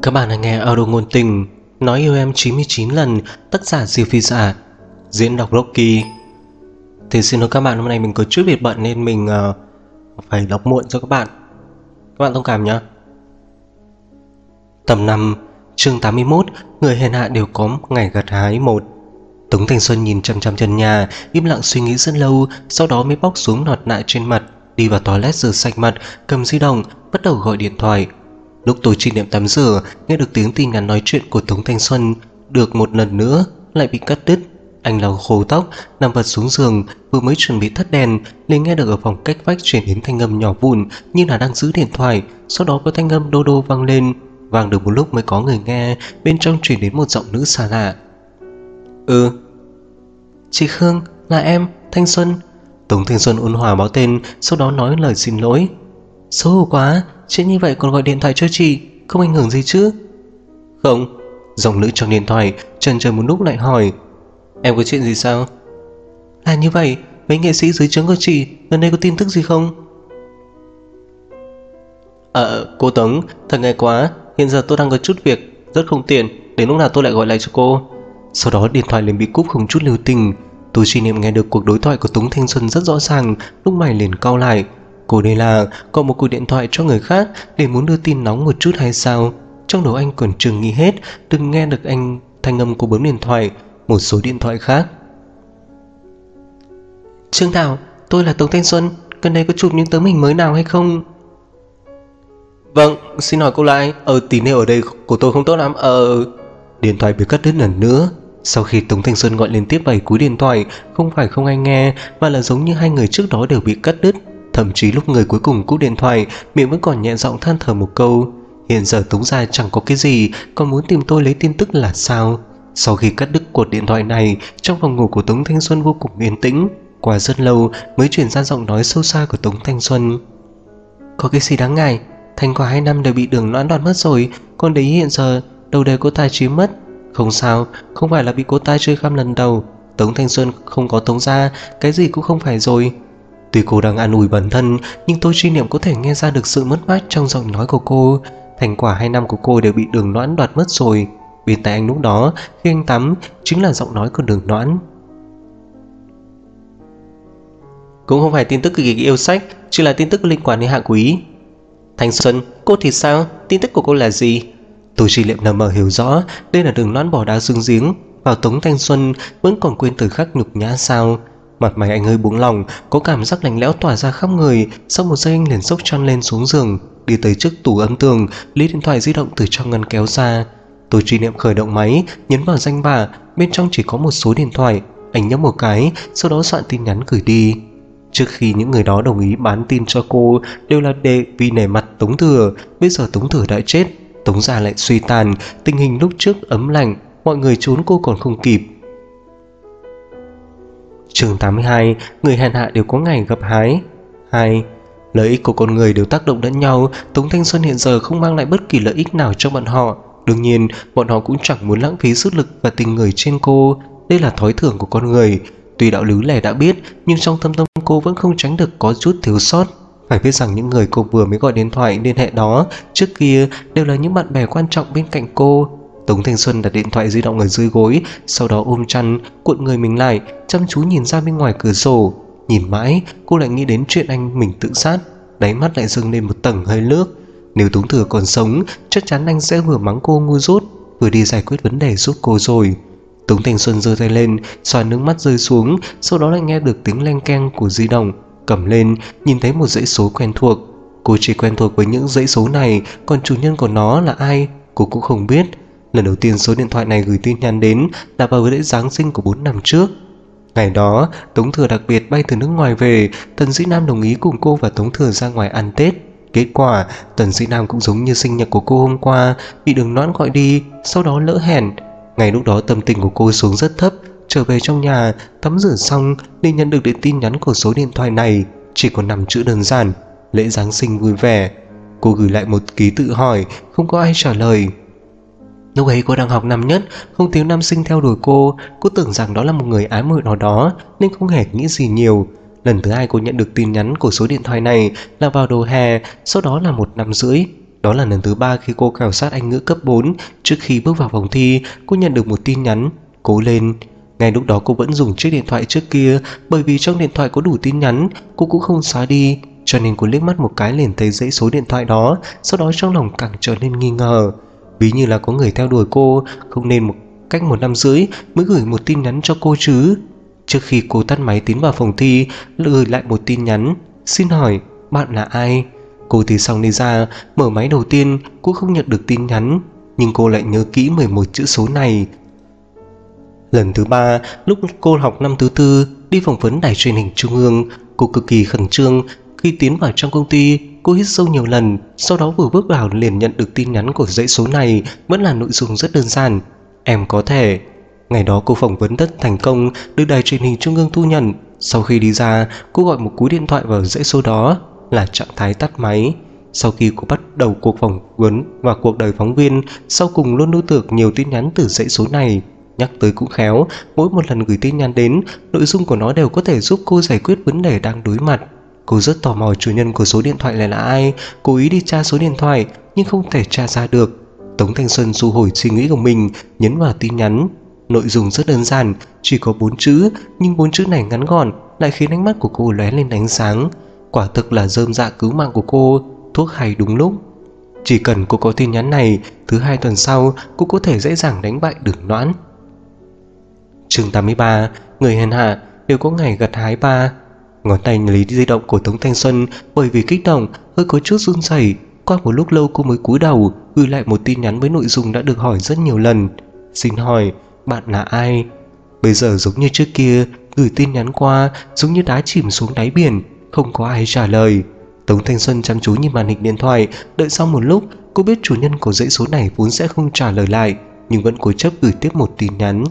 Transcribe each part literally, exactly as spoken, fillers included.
Các bạn đang nghe audio ngôn tình Nói yêu em chín mươi chín lần, tác giả Diệp Phi Giả, diễn đọc Rocky. Thì xin lỗi các bạn, hôm nay mình có chút việc bận nên mình uh, phải đọc muộn cho các bạn. Các bạn thông cảm nhé. Tầm năm, chương tám mươi mốt, người hèn hạ đều có ngày gặt hái một. Tống Thanh Xuân nhìn chăm chăm chân nhà, im lặng suy nghĩ rất lâu, sau đó mới bóc xuống nọt nại trên mặt, đi vào toilet rửa sạch mặt, cầm di động, bắt đầu gọi điện thoại. Lúc tôi Trinh Niệm tắm rửa, nghe được tiếng tin nhắn nói chuyện của Tống Thanh Xuân, được một lần nữa lại bị cắt đứt. Anh lau khô tóc, nằm vật xuống giường, vừa mới chuẩn bị tắt đèn, liền nghe được ở phòng cách vách truyền đến thanh âm nhỏ vụn như là đang giữ điện thoại. Sau đó có thanh âm đô đô vang lên, vang được một lúc mới có người nghe, bên trong truyền đến một giọng nữ xa lạ. Ừ, chị Khương, là em, Thanh Xuân. Tống Thanh Xuân ôn hòa báo tên, sau đó nói lời xin lỗi. Xấu hổ quá, chuyện như vậy còn gọi điện thoại cho chị, không ảnh hưởng gì chứ? Không. Giọng nữ trong điện thoại chần chờ một lúc lại hỏi, em có chuyện gì sao? Là như vậy, mấy nghệ sĩ dưới trướng của chị gần đây có tin tức gì không? Ờ, cô Tống, thật ngại quá, hiện giờ tôi đang có chút việc, rất không tiện, đến lúc nào tôi lại gọi lại cho cô. Sau đó điện thoại liền bị cúp không chút lưu tình. Tôi suy niệm nghe được cuộc đối thoại của Tống Thanh Xuân rất rõ ràng, lúc mày liền cau lại. Cô đây là gọi một cuộc điện thoại cho người khác để muốn đưa tin nóng một chút hay sao? Trong đầu anh còn chừng nghĩ hết, đừng nghe được anh thanh âm của bấm điện thoại, một số điện thoại khác. Trương Thảo, tôi là Tống Thanh Xuân, gần đây có chụp những tấm hình mới nào hay không? Vâng, xin hỏi cô lại, ờ tín hiệu ở đây của tôi không tốt lắm, ờ... Điện thoại bị cắt đứt lần nữa. Sau khi Tống Thanh Xuân gọi liên tiếp bảy cú điện thoại, không phải không ai nghe, mà là giống như hai người trước đó đều bị cắt đứt. Thậm chí lúc người cuối cùng cúp điện thoại, miệng vẫn còn nhẹ giọng than thở một câu, hiện giờ Tống gia chẳng có cái gì, còn muốn tìm tôi lấy tin tức là sao? Sau khi cắt đứt cuộc điện thoại này, trong phòng ngủ của Tống Thanh Xuân vô cùng yên tĩnh. Qua rất lâu mới truyền ra giọng nói sâu xa của Tống Thanh Xuân. Có cái gì đáng ngại, thành quả hai năm đều bị Đường Noãn đoạt mất rồi, con đấy hiện giờ đầu đời cô ta chiếm mất. Không sao, không phải là bị cô ta chơi khăm lần đầu. Tống Thanh Xuân không có Tống gia, cái gì cũng không phải rồi. Tuy cô đang an ủi bản thân, nhưng tôi suy niệm có thể nghe ra được sự mất mát trong giọng nói của cô. Thành quả hai năm của cô đều bị Đường Noãn đoạt mất rồi. Bên tai anh lúc đó, khi anh tắm, chính là giọng nói của Đường Noãn. Cũng không phải tin tức cực kỳ yêu sách, chỉ là tin tức liên quan đến Hạ Quý. Thanh Xuân, cô thì sao? Tin tức của cô là gì? Tôi chỉ liệm nằm mờ hiểu rõ, đây là Đường Noãn bỏ đá xuống giếng vào Tống Thanh Xuân, vẫn còn quên thời khắc nhục nhã sao? Mặt mày anh hơi buông lỏng, có cảm giác lạnh lẽo tỏa ra khắp người. Sau một giây anh liền sốc chăn lên xuống giường, đi tới trước tủ âm tường, lấy điện thoại di động từ trong ngăn kéo ra. Tôi truy niệm khởi động máy, nhấn vào danh bạ, bên trong chỉ có một số điện thoại. Anh nhấp một cái, sau đó soạn tin nhắn gửi đi. Trước khi những người đó đồng ý bán tin cho cô đều là để vì nể mặt Tống Thừa. Bây giờ Tống Thừa đã chết, Tống gia lại suy tàn, tình hình lúc trước ấm lạnh, mọi người trốn cô còn không kịp. Chương tám mươi hai, người hèn hạ đều có ngày gặp hái. Hai, lợi ích của con người đều tác động lẫn nhau. Tống Thanh Xuân hiện giờ không mang lại bất kỳ lợi ích nào cho bọn họ. Đương nhiên, bọn họ cũng chẳng muốn lãng phí sức lực và tình người trên cô. Đây là thói thường của con người. Tuy đạo lý lẽ đã biết, nhưng trong thâm tâm cô vẫn không tránh được có chút thiếu sót. Phải biết rằng những người cô vừa mới gọi điện thoại liên hệ đó trước kia đều là những bạn bè quan trọng bên cạnh cô. Tống Thanh Xuân đặt điện thoại di động ở dưới gối, sau đó ôm chăn, cuộn người mình lại, chăm chú nhìn ra bên ngoài cửa sổ. Nhìn mãi, cô lại nghĩ đến chuyện anh mình tự sát, đáy mắt lại dâng lên một tầng hơi nước. Nếu Tống Thừa còn sống, chắc chắn anh sẽ vừa mắng cô ngu dốt, vừa đi giải quyết vấn đề giúp cô rồi. Tống Thanh Xuân giơ tay lên, xoa nước mắt rơi xuống, sau đó lại nghe được tiếng leng keng của di động. Cầm lên, nhìn thấy một dãy số quen thuộc. Cô chỉ quen thuộc với những dãy số này, còn chủ nhân của nó là ai, cô cũng không biết. Lần đầu tiên số điện thoại này gửi tin nhắn đến là vào lễ Giáng sinh của bốn năm trước. Ngày đó, Tống Thừa đặc biệt bay từ nước ngoài về, Tần Dĩ Nam đồng ý cùng cô và Tống Thừa ra ngoài ăn Tết. Kết quả, Tần Dĩ Nam cũng giống như sinh nhật của cô hôm qua, bị Đường Noãn gọi đi, sau đó lỡ hẹn. Ngày lúc đó tâm tình của cô xuống rất thấp, trở về trong nhà, tắm rửa xong nên nhận được điện tin nhắn của số điện thoại này, chỉ có năm chữ đơn giản: lễ Giáng sinh vui vẻ. Cô gửi lại một ký tự hỏi, không có ai trả lời. Lúc ấy cô đang học năm nhất, không thiếu nam sinh theo đuổi cô. Cô tưởng rằng đó là một người ái mộ nào đó nên không hề nghĩ gì nhiều. Lần thứ hai cô nhận được tin nhắn của số điện thoại này là vào đầu hè, sau đó là một năm rưỡi. Đó là lần thứ ba khi cô khảo sát Anh ngữ cấp bốn. Trước khi bước vào phòng thi, cô nhận được một tin nhắn: cố lên. Ngay lúc đó cô vẫn dùng chiếc điện thoại trước kia, bởi vì trong điện thoại có đủ tin nhắn, cô cũng không xóa đi, cho nên cô liếc mắt một cái liền thấy dãy số điện thoại đó. Sau đó trong lòng càng trở nên nghi ngờ, ví như là có người theo đuổi cô, không nên một cách một năm rưỡi mới gửi một tin nhắn cho cô chứ. Trước khi cô tắt máy tiến vào phòng thi, gửi lại một tin nhắn: xin hỏi bạn là ai? Cô thì xong đi ra, mở máy đầu tiên cô không nhận được tin nhắn, nhưng cô lại nhớ kỹ mười một chữ số này. Lần thứ ba, lúc cô học năm thứ tư, đi phỏng vấn đài truyền hình trung ương, cô cực kỳ khẩn trương. Khi tiến vào trong công ty, cô hít sâu nhiều lần, sau đó vừa bước vào liền nhận được tin nhắn của dãy số này, vẫn là nội dung rất đơn giản: em có thể. Ngày đó cô phỏng vấn rất thành công, được đài truyền hình trung ương thu nhận. Sau khi đi ra, cô gọi một cú điện thoại vào dãy số đó, là trạng thái tắt máy. Sau khi cô bắt đầu cuộc phỏng vấn và cuộc đời phóng viên, sau cùng luôn lưu được nhiều tin nhắn từ dãy số này. Nhắc tới cũng khéo, mỗi một lần gửi tin nhắn đến, nội dung của nó đều có thể giúp cô giải quyết vấn đề đang đối mặt. Cô rất tò mò chủ nhân của số điện thoại này là ai, cố ý đi tra số điện thoại nhưng không thể tra ra được. Tống Thanh Xuân thu hồi suy nghĩ của mình, nhấn vào tin nhắn. Nội dung rất đơn giản, chỉ có bốn chữ, nhưng bốn chữ này ngắn gọn lại khiến ánh mắt của cô lóe lên ánh sáng. Quả thực là rơm rạ cứu mạng của cô, thuốc hay đúng lúc. Chỉ cần cô có tin nhắn này, thứ hai tuần sau cô có thể dễ dàng đánh bại Đường Noãn. Chương tám mươi ba. Người hèn hạ đều có ngày gặt hái ba. Ngón tay lấy di động của Tống Thanh Xuân, bởi vì kích động hơi có chút run rẩy. Qua một lúc lâu cô mới cúi đầu gửi lại một tin nhắn với nội dung đã được hỏi rất nhiều lần: xin hỏi bạn là ai? Bây giờ giống như trước kia, gửi tin nhắn qua giống như đá chìm xuống đáy biển, không có ai trả lời. Tống Thanh Xuân chăm chú nhìn màn hình điện thoại, đợi sau một lúc, cô biết chủ nhân của dãy số này vốn sẽ không trả lời lại, nhưng vẫn cố chấp gửi tiếp một tin nhắn.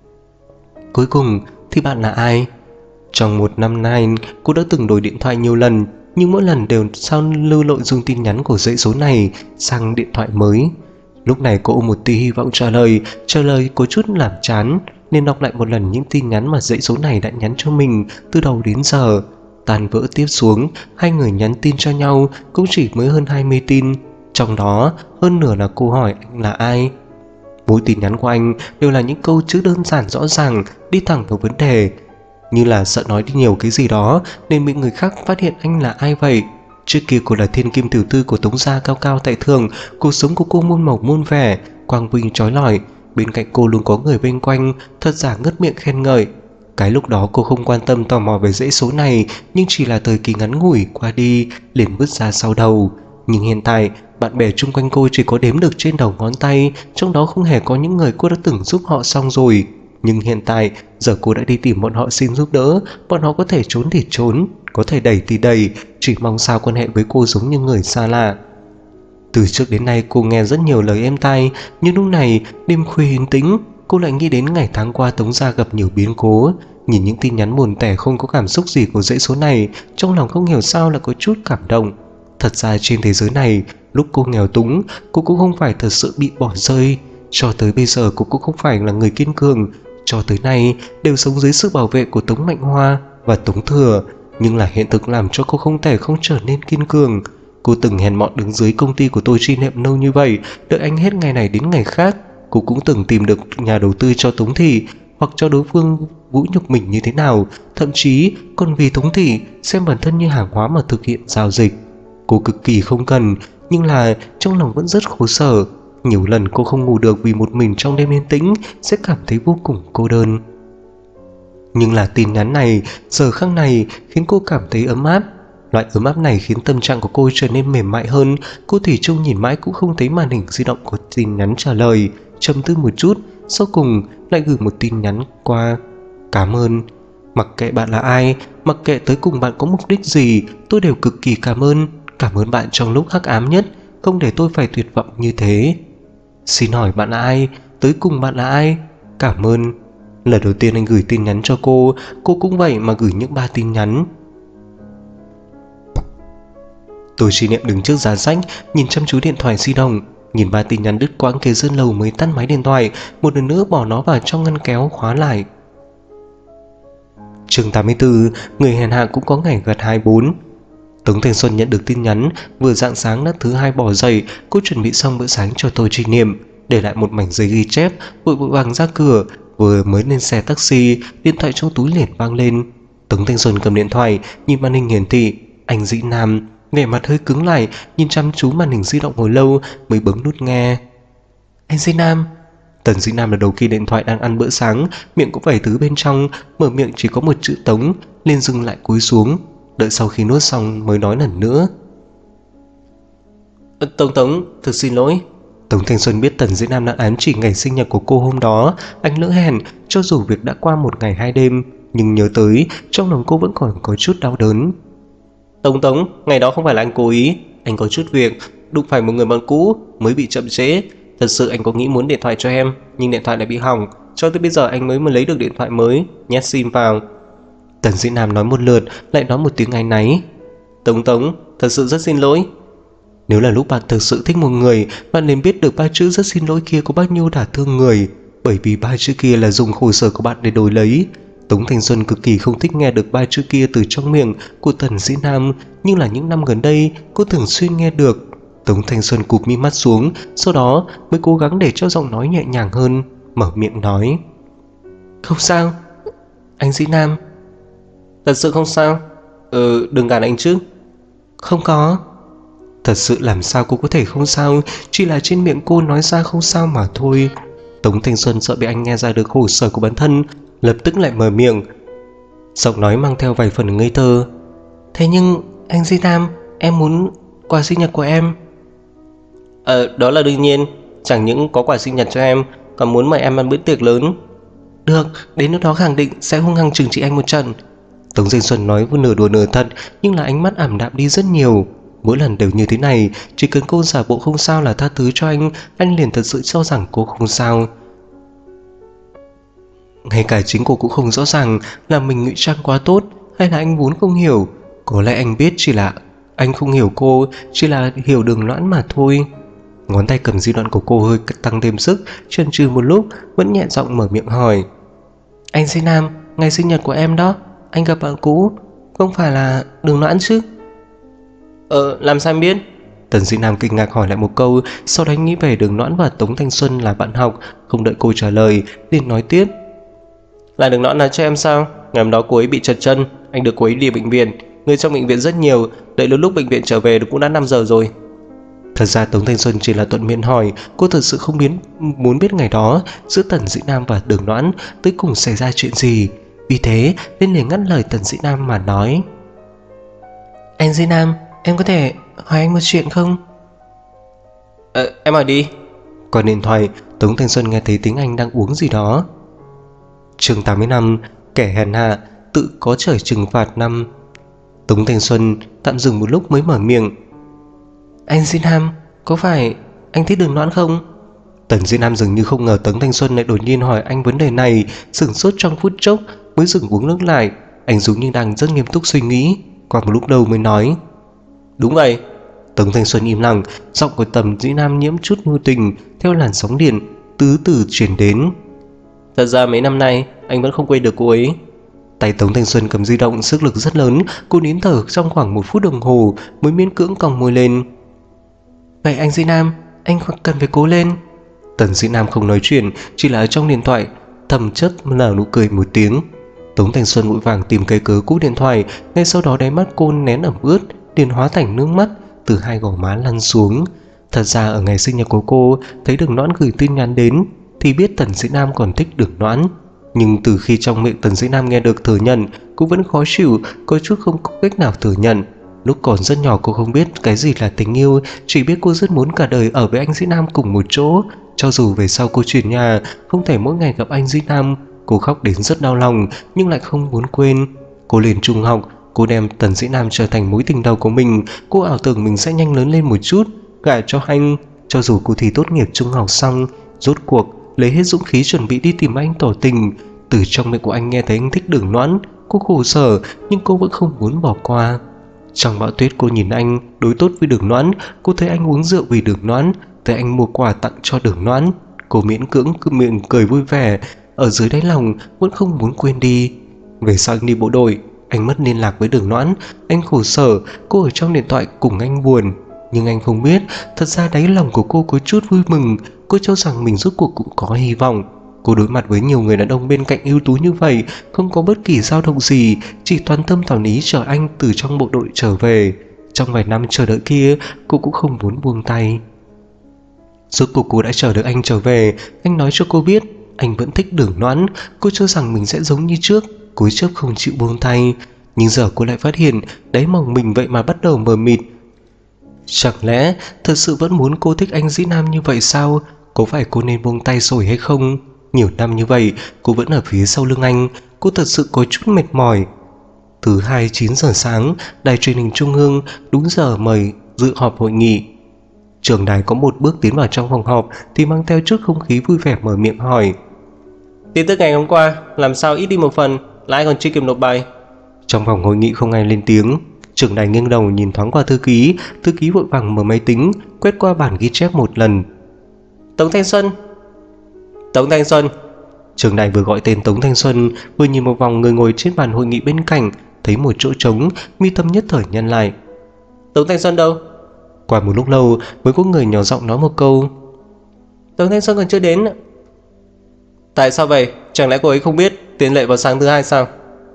Cuối cùng thì bạn là ai? Trong một năm nay, cô đã từng đổi điện thoại nhiều lần, nhưng mỗi lần đều sao lưu nội dung tin nhắn của dãy số này sang điện thoại mới. Lúc này cô ôm một tia hy vọng trả lời, trả lời có chút làm chán, nên đọc lại một lần những tin nhắn mà dãy số này đã nhắn cho mình từ đầu đến giờ. Tan vỡ tiếp xuống, hai người nhắn tin cho nhau cũng chỉ mới hơn hai mươi tin, trong đó hơn nửa là câu hỏi anh là ai. Mỗi tin nhắn của anh đều là những câu chữ đơn giản rõ ràng, đi thẳng vào vấn đề, như là sợ nói đi nhiều cái gì đó nên bị người khác phát hiện anh là ai vậy. Trước kia cô là thiên kim tiểu thư của Tống gia cao cao tại thượng, cuộc sống của cô muôn màu muôn vẻ, quang vinh chói lọi, bên cạnh cô luôn có người vây quanh, thật giả ngất miệng khen ngợi. Cái lúc đó cô không quan tâm tò mò về dãy số này, nhưng chỉ là thời kỳ ngắn ngủi qua đi liền vứt ra sau đầu. Nhưng hiện tại, bạn bè chung quanh cô chỉ có đếm được trên đầu ngón tay, trong đó không hề có những người cô đã từng giúp họ xong rồi. Nhưng hiện tại, giờ cô đã đi tìm bọn họ xin giúp đỡ, bọn họ có thể trốn thì trốn, có thể đẩy thì đẩy, chỉ mong sao quan hệ với cô giống như người xa lạ. Từ trước đến nay cô nghe rất nhiều lời êm tai, nhưng lúc này, đêm khuya yên tĩnh, cô lại nghĩ đến ngày tháng qua Tống gia gặp nhiều biến cố. Nhìn những tin nhắn buồn tẻ không có cảm xúc gì của dãy số này, trong lòng không hiểu sao lại có chút cảm động. Thật ra trên thế giới này, lúc cô nghèo túng, cô cũng không phải thật sự bị bỏ rơi. Cho tới bây giờ cô cũng không phải là người kiên cường, cho tới nay đều sống dưới sự bảo vệ của Tống Mạnh Hoa và Tống Thừa. Nhưng là hiện thực làm cho cô không thể không trở nên kiên cường. Cô từng hèn mọn đứng dưới công ty của Tô Chi Niệm lâu như vậy, đợi anh hết ngày này đến ngày khác. Cô cũng từng tìm được nhà đầu tư cho Tống Thị, hoặc cho đối phương vũ nhục mình như thế nào, thậm chí còn vì Tống Thị xem bản thân như hàng hóa mà thực hiện giao dịch. Cô cực kỳ không cần, nhưng là trong lòng vẫn rất khổ sở. Nhiều lần cô không ngủ được vì một mình trong đêm yên tĩnh sẽ cảm thấy vô cùng cô đơn. Nhưng là tin nhắn này, giờ khắc này khiến cô cảm thấy ấm áp. Loại ấm áp này khiến tâm trạng của cô trở nên mềm mại hơn. Cô thủy chung nhìn mãi cũng không thấy màn hình di động của tin nhắn trả lời, trầm tư một chút, sau cùng lại gửi một tin nhắn qua: cảm ơn. Mặc kệ bạn là ai, mặc kệ tới cùng bạn có mục đích gì, tôi đều cực kỳ cảm ơn. Cảm ơn bạn trong lúc hắc ám nhất, không để tôi phải tuyệt vọng như thế. Xin hỏi bạn là ai, tới cùng bạn là ai? Cảm ơn. Lần đầu tiên anh gửi tin nhắn cho cô, cô cũng vậy mà gửi những ba tin nhắn. Tôi Chi Niệm đứng trước giá sách, nhìn chăm chú điện thoại di động, nhìn ba tin nhắn đứt quãng kế dân lâu mới tắt máy điện thoại, một lần nữa bỏ nó vào trong ngăn kéo khóa lại. Chương tám mươi tư. Người hèn hạ cũng có ngày gặt hai bốn. Tống Thanh Xuân nhận được tin nhắn, vừa rạng sáng đã thứ hai bỏ dậy, cô chuẩn bị xong bữa sáng cho tôi Trinh Niệm, để lại một mảnh giấy ghi chép, vội vội vàng ra cửa. Vừa mới lên xe taxi, điện thoại trong túi liền vang lên. Tống Thanh Xuân cầm điện thoại, nhìn màn hình hiển thị Anh Dĩ Nam, vẻ mặt hơi cứng lại, nhìn chăm chú màn hình di động hồi lâu mới bấm nút nghe. Anh Dĩ Nam. Tần Dĩ Nam là đầu kia điện thoại đang ăn bữa sáng, miệng cũng vài thứ bên trong, mở miệng chỉ có một chữ Tống, liền dừng lại cúi xuống, đợi sau khi nuốt xong mới nói lần nữa. Tống Tống, thực xin lỗi. Tống Thanh Xuân biết Tần Dĩ Nam đã ám chỉ ngày sinh nhật của cô hôm đó, anh lỡ hẹn, cho dù việc đã qua một ngày hai đêm, nhưng nhớ tới, trong lòng cô vẫn còn có chút đau đớn. Tống Tống, ngày đó không phải là anh cố ý, anh có chút việc, đụng phải một người bạn cũ mới bị chậm trễ. Thật sự anh có nghĩ muốn điện thoại cho em, nhưng điện thoại lại bị hỏng, cho tới bây giờ anh mới mới lấy được điện thoại mới, nhét sim vào. Tần Dĩ Nam nói một lượt, lại nói một tiếng áy náy. Tống Tống, thật sự rất xin lỗi. Nếu là lúc bạn thực sự thích một người, bạn nên biết được ba chữ rất xin lỗi kia có bao nhiêu đả thương người, bởi vì ba chữ kia là dùng khổ sở của bạn để đổi lấy. Tống Thanh Xuân cực kỳ không thích nghe được ba chữ kia từ trong miệng của Tần Dĩ Nam, nhưng là những năm gần đây cô thường xuyên nghe được. Tống Thanh Xuân cụp mi mắt xuống, sau đó mới cố gắng để cho giọng nói nhẹ nhàng hơn, mở miệng nói. Không sao, anh Dĩ Nam. Thật sự không sao? Ừ, đừng gạt anh chứ. Không có. Thật sự làm sao cô có thể không sao, chỉ là trên miệng cô nói ra không sao mà thôi. Tống Thanh Xuân sợ bị anh nghe ra được khổ sở của bản thân, lập tức lại mở miệng, giọng nói mang theo vài phần ngây thơ. Thế nhưng anh Di Nam, em muốn quà sinh nhật của em. Ờ, đó là đương nhiên, chẳng những có quà sinh nhật cho em, còn muốn mời em ăn bữa tiệc lớn. Được, đến lúc đó khẳng định sẽ hung hăng trừng trị anh một trận. Tống Thanh Xuân nói vừa nửa đùa nửa thật, nhưng là ánh mắt ảm đạm đi rất nhiều. Mỗi lần đều như thế này, chỉ cần cô giả bộ không sao là tha thứ cho anh, anh liền thật sự cho rằng cô không sao. Ngay cả chính cô cũng không rõ ràng là mình ngụy trang quá tốt hay là anh vốn không hiểu. Có lẽ anh biết chỉ là anh không hiểu cô, chỉ là hiểu Đường Loan mà thôi. Ngón tay cầm di động của cô hơi tăng thêm sức, chần chừ một lúc vẫn nhẹ giọng mở miệng hỏi. Anh Di Nam, ngày sinh nhật của em đó, anh gặp bạn cũ, không phải là Đường Loan chứ? Ờ, làm sao em biết? Tần Dĩ Nam kinh ngạc hỏi lại một câu, sau đó nghĩ về Đường Loan và Tống Thanh Xuân là bạn học, không đợi cô trả lời, liền nói tiếp. Là Đường Loan nói cho em sao? Ngày hôm đó cô ấy bị trật chân, anh được cô ấy đi bệnh viện, người trong bệnh viện rất nhiều, đợi đến lúc bệnh viện trở về cũng đã năm giờ rồi. Thật ra Tống Thanh Xuân chỉ là thuận miệng hỏi, cô thật sự không biến muốn biết ngày đó giữa Tần Dĩ Nam và Đường Loan tới cùng xảy ra chuyện gì, vì thế nên liền ngắt lời Tần Dĩ Nam mà nói. Anh Dĩ Nam, em có thể hỏi anh một chuyện không? Ờ, em hỏi đi. Qua điện thoại, Tống Thanh Xuân nghe thấy tiếng Anh đang uống gì đó. Chương tám mươi lăm, kẻ hèn hạ tự có trời trừng phạt năm. Tống Thanh Xuân tạm dừng một lúc mới mở miệng. Anh Di Nam, có phải anh thích Đường Loan không? Tần Di Nam dường như không ngờ Tống Thanh Xuân lại đột nhiên hỏi anh vấn đề này, sửng sốt trong phút chốc mới dừng uống nước lại. Anh giống như đang rất nghiêm túc suy nghĩ, qua một lúc đầu mới nói. Đúng vậy. Tống Thanh Xuân im lặng, giọng của Tần Dĩ Nam nhiễm chút nhu tình theo làn sóng điện từ từ truyền đến. Thật ra mấy năm nay anh vẫn không quên được cô ấy. Tay Tống Thanh Xuân cầm di động sức lực rất lớn, cô nín thở trong khoảng một phút đồng hồ mới miễn cưỡng cong môi lên. Vậy anh Dĩ Nam, anh cần phải cố lên. Tần Dĩ Nam không nói chuyện, chỉ là ở trong điện thoại thầm chất nở nụ cười một tiếng. Tống Thanh Xuân vội vàng tìm cái cớ cúp điện thoại, ngay sau đó đáy mắt cô nén ẩm ướt liền hóa thành nước mắt từ hai gò má lăn xuống. Thật ra ở ngày sinh nhật của cô, thấy Đường Loan gửi tin nhắn đến thì biết Tần Dĩ Nam còn thích Đường Loan, nhưng từ khi trong miệng Tần Dĩ Nam nghe được thừa nhận, cô vẫn khó chịu, có chút không có cách nào thừa nhận. Lúc còn rất nhỏ cô không biết cái gì là tình yêu, chỉ biết cô rất muốn cả đời ở với anh Dĩ Nam cùng một chỗ. Cho dù về sau cô chuyển nhà, không thể mỗi ngày gặp anh Dĩ Nam, cô khóc đến rất đau lòng nhưng lại không muốn quên. Cô lên trung học, cô đem Tần Dĩ Nam trở thành mối tình đầu của mình. Cô ảo tưởng mình sẽ nhanh lớn lên một chút, gả cho anh. Cho dù cô thi tốt nghiệp trung học xong, rốt cuộc lấy hết dũng khí chuẩn bị đi tìm anh tỏ tình. Từ trong miệng của anh nghe thấy anh thích Đường Loan, cô khổ sở nhưng cô vẫn không muốn bỏ qua. Trong bão tuyết cô nhìn anh đối tốt với Đường Loan, cô thấy anh uống rượu vì Đường Loan, thấy anh mua quà tặng cho Đường Loan. Cô miễn cưỡng cứ miệng cười vui vẻ, ở dưới đáy lòng vẫn không muốn quên đi. Về sau anh đi bộ đội, Anh mất liên lạc với Đường Noãn. Anh khổ sở, cô ở trong điện thoại cùng anh buồn. Nhưng anh không biết, thật ra đáy lòng của cô có chút vui mừng. Cô cho rằng mình rốt cuộc cũng có hy vọng. Cô đối mặt với nhiều người đàn ông bên cạnh ưu tú như vậy, không có bất kỳ dao động gì, chỉ toàn tâm toàn ý chờ anh từ trong bộ đội trở về. Trong vài năm chờ đợi kia, cô cũng không muốn buông tay. Rốt cuộc cô đã chờ được anh trở về. Anh nói cho cô biết anh vẫn thích Đường Noãn. Cô cho rằng mình sẽ giống như trước, cố chấp không chịu buông tay. Nhưng giờ cô lại phát hiện đáy lòng mình vậy mà bắt đầu mờ mịt. Chẳng lẽ thật sự vẫn muốn cô thích anh dĩ nam như vậy sao? Có phải cô nên buông tay rồi hay không? Nhiều năm như vậy cô vẫn ở phía sau lưng anh. Cô thật sự có chút mệt mỏi. Thứ hai chín giờ sáng, đài truyền hình Trung ương đúng giờ mời dự họp hội nghị. Trưởng đài có một bước tiến vào trong phòng họp thì mang theo chút không khí vui vẻ mở miệng hỏi: tin tức ngày hôm qua làm sao ít đi một phần, lại còn chưa kịp nộp bài. Trong phòng hội nghị không ai lên tiếng. Trưởng đài nghiêng đầu nhìn thoáng qua thư ký. Thư ký vội vàng mở máy tính quét qua bản ghi chép một lần. Tống Thanh Xuân. Tống Thanh Xuân. Trưởng đài vừa gọi tên Tống Thanh Xuân, vừa nhìn một vòng người ngồi trên bàn hội nghị bên cạnh, thấy một chỗ trống, mi tâm nhất thời nhăn lại. Tống Thanh Xuân đâu? Qua một lúc lâu mới có người nhỏ giọng nói một câu: Tống Thanh Xuân còn chưa đến. Tại sao vậy? Chẳng lẽ cô ấy không biết tiền lệ vào sáng thứ hai sao?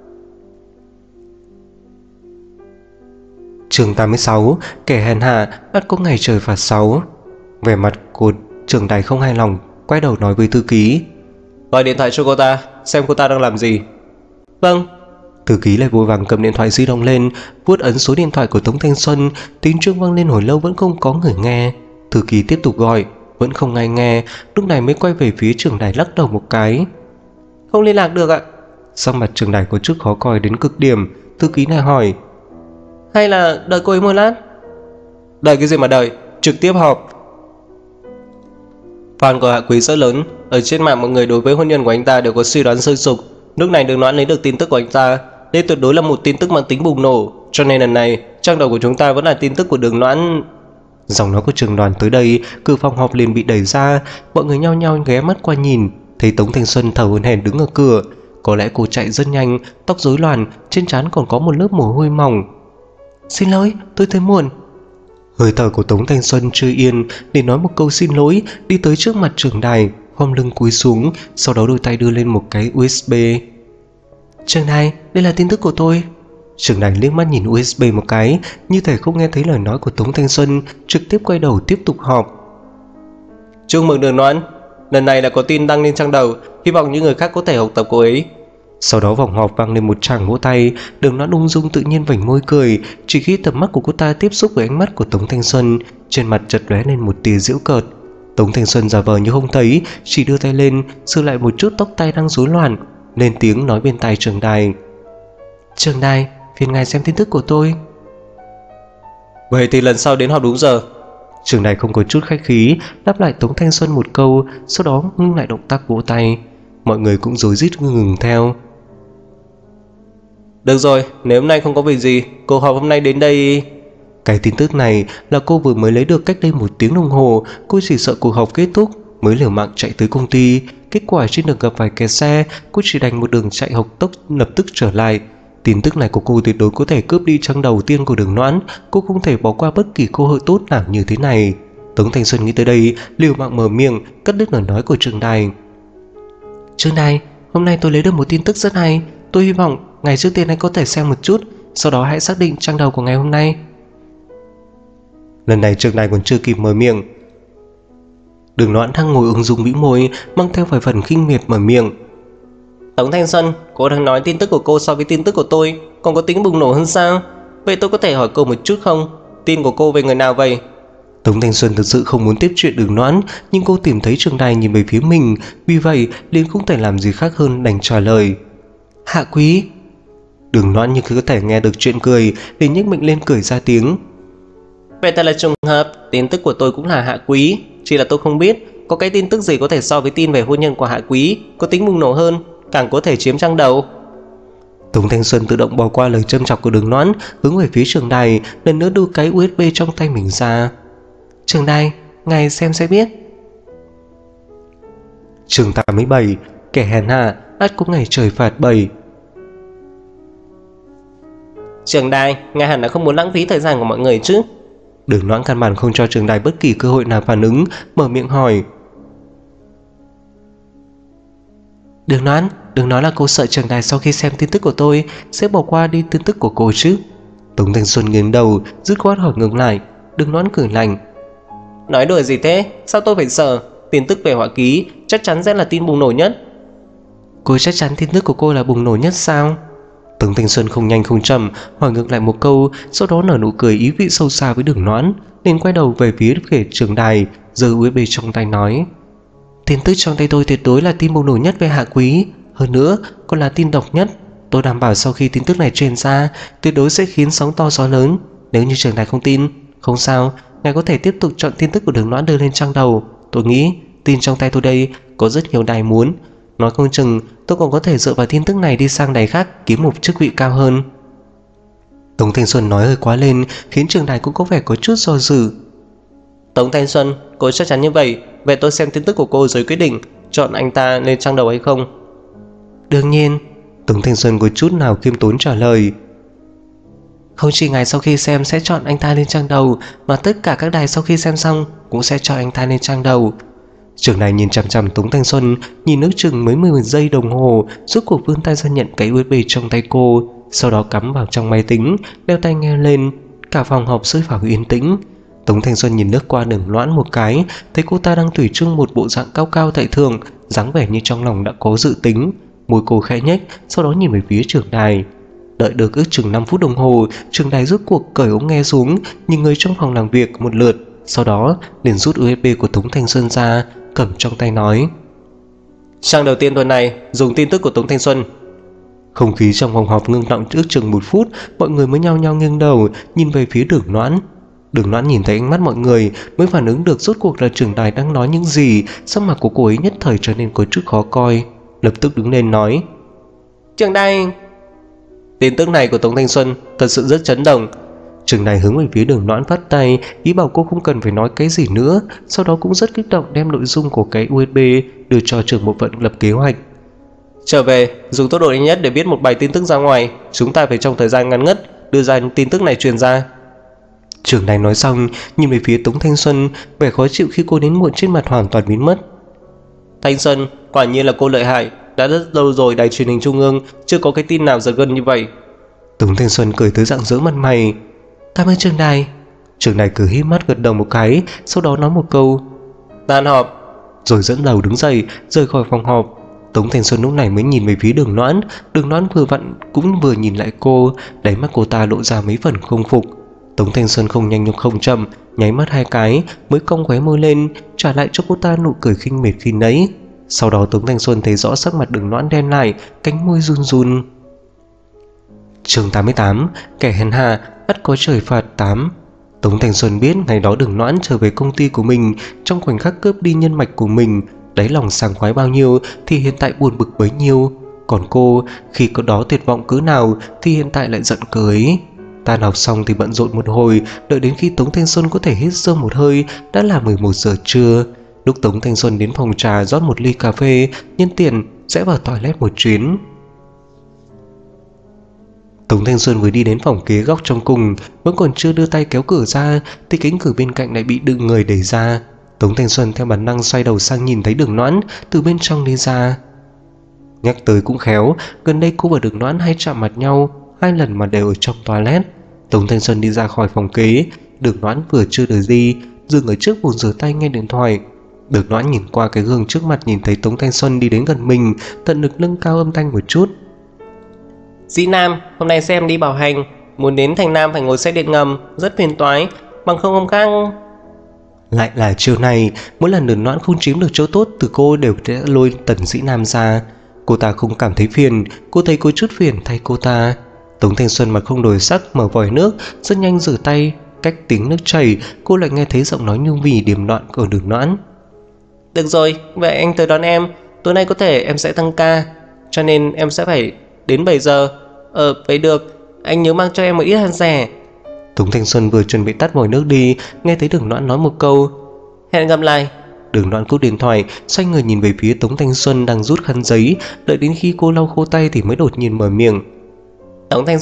Chương tám mươi sáu, kẻ hèn hạ ắt có ngày trời phạt sáu. Vẻ mặt của trưởng đài không hài lòng, quay đầu nói với thư ký: Gọi điện thoại cho cô ta, xem cô ta đang làm gì. Vâng. Thư ký lại vội vàng cầm điện thoại di động lên, vuốt ấn số điện thoại của Tống Thanh Xuân. Tiếng chuông vang lên hồi lâu vẫn không có người nghe. Thư ký tiếp tục gọi, vẫn không ai nghe. Lúc này mới quay về phía trưởng đài lắc đầu một cái: Không liên lạc được ạ. Sắc mặt trưởng đài có chút khó coi đến cực điểm. Thư ký này hỏi: Hay là đợi cô ấy một lát? Đợi cái gì mà đợi, trực tiếp họp. Fan của Hạ Quý rất lớn. Ở trên mạng mọi người đối với hôn nhân của anh ta đều có suy đoán sôi sục. Lúc này Đường Noãn lấy được tin tức của anh ta, đây tuyệt đối là một tin tức mang tính bùng nổ. Cho nên lần này trang đầu của chúng ta vẫn là tin tức của Đường Noãn. Giọng nói của trưởng đoàn tới đây, cửa phòng họp liền bị đẩy ra. Mọi người nhao nhao ghé mắt qua nhìn, thấy Tống Thanh Xuân thở hổn hển đứng ở cửa. Có lẽ cô chạy rất nhanh, tóc rối loạn, trên trán còn có một lớp mồ hôi mỏng. Xin lỗi, tôi tới muộn. Hơi thở của Tống Thanh Xuân chưa yên, để nói một câu xin lỗi, đi tới trước mặt trưởng đài, khom lưng cúi xuống, sau đó đôi tay đưa lên một cái u ét bê. Trưởng đài, đây là tin tức của tôi. Trưởng đài liếc mắt nhìn u ét bê một cái, như thể không nghe thấy lời nói của Tống Thanh Xuân, trực tiếp quay đầu tiếp tục họp. Chúc mừng Đường Noãn, lần này là có tin đăng lên trang đầu, hy vọng những người khác có thể học tập cô ấy. Sau đó vòng họp vang lên một tràng vỗ tay. Đường Noãn ung dung tự nhiên vểnh môi cười. Chỉ khi tầm mắt của cô ta tiếp xúc với ánh mắt của Tống Thanh Xuân, trên mặt chợt lóe lên một tia giễu cợt. Tống Thanh Xuân giả vờ như không thấy, chỉ đưa tay lên sửa lại một chút tóc tai đang rối loạn, lên tiếng nói bên tai trưởng đài: Trưởng đài, phiền ngài xem tin tức của tôi. Vậy thì lần sau đến họp đúng giờ. Trưởng đài không có chút khách khí đáp lại Tống Thanh Xuân một câu, sau đó ngưng lại động tác vỗ tay. Mọi người cũng rối rít ngừng ngừng theo. Được rồi, nếu hôm nay không có việc gì, cuộc họp hôm nay đến đây. Cái tin tức này là cô vừa mới lấy được cách đây một tiếng đồng hồ. Cô chỉ sợ cuộc họp kết thúc mới liều mạng chạy tới công ty. Kết quả trên đường gặp phải kẹt xe, cô chỉ đành một đường chạy học tốc lập tức trở lại. Tin tức này của cô tuyệt đối có thể cướp đi trang đầu tiên của Đường Noãn. Cô không thể bỏ qua bất kỳ cơ hội tốt nào như thế này. Tống Thanh Xuân nghĩ tới đây, liều mạng mở miệng cắt đứt lời nói của trưởng đài. Trưởng đài, hôm nay tôi lấy được một tin tức rất hay. Tôi hy vọng ngày trước tiên anh có thể xem một chút, sau đó hãy xác định trang đầu của ngày hôm nay. Lần này trưởng đài còn chưa kịp mở miệng, Đường Noãn đang ngồi ung dung bĩu môi, mang theo vài phần khinh miệt mở miệng. Tống Thanh Xuân, cô đang nói tin tức của cô so với tin tức của tôi còn có tính bùng nổ hơn sao? Vậy tôi có thể hỏi cô một chút không? Tin của cô về người nào vậy? Tống Thanh Xuân thực sự không muốn tiếp chuyện Đường Noãn, nhưng cô tìm thấy trưởng đài nhìn về phía mình, vì vậy liền không thể làm gì khác hơn đành trả lời. Hạ Quý. Đường Noãn như cứ có thể nghe được chuyện cười, liền nhếch miệng lên cười ra tiếng. Vậy thật là trùng hợp, tin tức của tôi cũng là Hạ Quý, chỉ là tôi không biết có cái tin tức gì có thể so với tin về hôn nhân của Hạ Quý có tính bùng nổ hơn, càng có thể chiếm trang đầu. Tống Thanh Xuân tự động bỏ qua lời châm chọc của Đường Noãn, hướng về phía trưởng đài, lần nữa đưa cái u ét bê trong tay mình ra. Trưởng đài, ngài xem sẽ biết. Chương tám mươi bảy, kẻ hèn hạ ắt có ngày trời phạt bảy. Trường Đài, ngài hẳn là không muốn lãng phí thời gian của mọi người chứ? Đường Noãn căn bản không cho Trường Đài bất kỳ cơ hội nào phản ứng, mở miệng hỏi. Đừng nói, đừng nói là cô sợ Trường Đài sau khi xem tin tức của tôi sẽ bỏ qua đi tin tức của cô chứ. Tống Thanh Xuân nghiêng đầu, dứt khoát hỏi ngược lại. Đừng nói cười lạnh. Nói đùa gì thế? Sao tôi phải sợ? Tin tức về họa ký chắc chắn sẽ là tin bùng nổ nhất. Cô chắc chắn tin tức của cô là bùng nổ nhất sao? Tống Thanh Xuân không nhanh không chậm hỏi ngược lại một câu, sau đó nở nụ cười ý vị sâu xa với Đường Noãn, liền quay đầu về phía kể Trường Đài, giơ u ét bê trong tay nói. Tin tức trong tay tôi tuyệt đối là tin bùng nổ nhất về Hạ Quý, hơn nữa còn là tin độc nhất. Tôi đảm bảo sau khi tin tức này truyền ra, tuyệt đối sẽ khiến sóng to gió lớn. Nếu như Trường Đài không tin, không sao, ngài có thể tiếp tục chọn tin tức của Đường Noãn đưa lên trang đầu. Tôi nghĩ tin trong tay tôi đây có rất nhiều đài muốn, nói không chừng tôi còn có thể dựa vào tin tức này đi sang đài khác kiếm một chức vị cao hơn. Tống Thanh Xuân nói hơi quá lên, khiến Trường Đài cũng có vẻ có chút do dự. Tống Thanh Xuân, cô chắc chắn như vậy? Vậy tôi xem tin tức của cô rồi quyết định chọn anh ta lên trang đầu hay không? Đương nhiên. Tống Thanh Xuân có chút nào khiêm tốn trả lời. Không chỉ ngài sau khi xem sẽ chọn anh ta lên trang đầu, mà tất cả các đài sau khi xem xong cũng sẽ cho anh ta lên trang đầu. Trường Đài nhìn chằm chằm Tống Thanh Xuân, nhìn nước chừng mấy mười giây đồng hồ, rốt cuộc vươn tay ra nhận cái u ét bê trong tay cô, sau đó cắm vào trong máy tính, đeo tai nghe lên. Cả phòng họp rơi vào yên tĩnh. Tống Thanh Xuân nhìn lướt qua Đường Noãn một cái, thấy cô ta đang tùy trưng một bộ dạng cao cao tại thượng, dáng vẻ như trong lòng đã có dự tính. Môi cô khẽ nhếch, sau đó nhìn về phía Trường Đài. Đợi được ước chừng năm phút đồng hồ, Trường Đài rốt cuộc cởi ống nghe xuống, nhìn người trong phòng làm việc một lượt, sau đó liền rút u ét bê của Tống Thanh Xuân ra, cầm trong tay nói. Trang đầu tiên tuần này dùng tin tức của Tống Thanh Xuân. Không khí trong phòng họp ngưng động ước chừng một phút, mọi người mới nhao nhao nghiêng đầu nhìn về phía Đường Noãn. Đường Noãn nhìn thấy ánh mắt mọi người mới phản ứng được rốt cuộc là Trường Đài đang nói những gì. Sắc mặt của cô ấy nhất thời trở nên có chút khó coi, lập tức đứng lên nói. Trường Đài, tin tức này của Tống Thanh Xuân thật sự rất chấn động. Trường Đài hướng về phía Đường Noãn phát tay, ý bảo cô không cần phải nói cái gì nữa, sau đó cũng rất kích động đem nội dung của cái u ét bê đưa cho trưởng bộ phận lập kế hoạch. Trở về, dùng tốc độ nhanh nhất để viết một bài tin tức ra ngoài. Chúng ta phải trong thời gian ngắn nhất đưa ra tin tức này truyền ra. Trường Đài nói xong, nhìn về phía Tống Thanh Xuân, vẻ khó chịu khi cô đến muộn trên mặt hoàn toàn biến mất. Thanh Xuân, quả nhiên là cô lợi hại. Đã rất lâu rồi đài truyền hình trung ương chưa có cái tin nào giật gân như vậy. Tống Thanh Xuân cười tới rạng rỡ mặt mày. Cảm ơn Trường Đài. Trường Đài cười híp mắt gật đầu một cái, sau đó nói một câu tan họp, rồi dẫn đầu đứng dậy rời khỏi phòng họp. Tống Thanh Xuân lúc này mới nhìn về phía Đường Noãn. Đường Noãn vừa vặn cũng vừa nhìn lại cô, đáy mắt cô ta lộ ra mấy phần không phục. Tống Thanh Xuân không nhanh nhưng không chậm, nháy mắt hai cái mới cong khóe môi lên, trả lại cho cô ta nụ cười khinh miệt khi nãy. Sau đó Tống Thanh Xuân thấy rõ sắc mặt Đường Noãn đen lại, cánh môi run run. Chương tám mươi tám, kẻ hèn hạ ắt có trời phạt tám. Tống Thanh Xuân biết ngày đó Đường Noãn trở về công ty của mình, trong khoảnh khắc cướp đi nhân mạch của mình, đáy lòng sảng khoái bao nhiêu thì hiện tại buồn bực bấy nhiêu. Còn cô, khi có đó tuyệt vọng cứ nào thì hiện tại lại giận cờ ấy. Tan học xong thì bận rộn một hồi, đợi đến khi Tống Thanh Xuân có thể hít sâu một hơi đã là mười một giờ trưa. Lúc Tống Thanh Xuân đến phòng trà rót một ly cà phê, nhân tiện sẽ vào toilet một chuyến. Tống Thanh Xuân vừa đi đến phòng kế góc trong cùng, vẫn còn chưa đưa tay kéo cửa ra thì cánh cửa bên cạnh lại bị đựng người đẩy ra. Tống Thanh Xuân theo bản năng xoay đầu sang nhìn thấy Đường Noãn từ bên trong đi ra. Nhắc tới cũng khéo, gần đây cô và Đường Noãn hay chạm mặt nhau hai lần mà đều ở trong toilet. Tống Thanh Xuân đi ra khỏi phòng kế, Đường Noãn vừa chưa được đi, dừng ở trước bồn rửa tay nghe điện thoại. Đường Noãn nhìn qua cái gương trước mặt, nhìn thấy Tống Thanh Xuân đi đến gần mình, tận lực nâng cao âm thanh một chút. Dĩ Nam, hôm nay xem đi bảo hành, muốn đến Thành Nam phải ngồi xe điện ngầm, rất phiền toái, bằng không hôm khác. Lại là chiều này, mỗi lần Đường Noãn không chiếm được chỗ tốt từ cô đều sẽ lôi Tần Dĩ Nam ra. Cô ta không cảm thấy phiền, cô thấy có chút phiền thay cô ta. Tống Thanh Xuân mặt không đổi sắc mở vòi nước, rất nhanh rửa tay. Cách tiếng nước chảy, cô lại nghe thấy giọng nói nhu mì điềm đạm của Đường Noãn. Được rồi, vậy anh tới đón em. Tối nay có thể em sẽ tăng ca, cho nên em sẽ phải đến bảy giờ. Ờ, vậy được, anh nhớ mang cho em một ít hạt rẻ. Tống Thanh Xuân vừa chuẩn bị tắt vòi nước đi, nghe thấy Đường Noãn nói một câu hẹn gặp lại. Đường Noãn cúp điện thoại, xoay người nhìn về phía Tống Thanh Xuân đang rút khăn giấy, đợi đến khi cô lau khô tay thì mới đột nhiên mở miệng. Tống Thanh Xuân,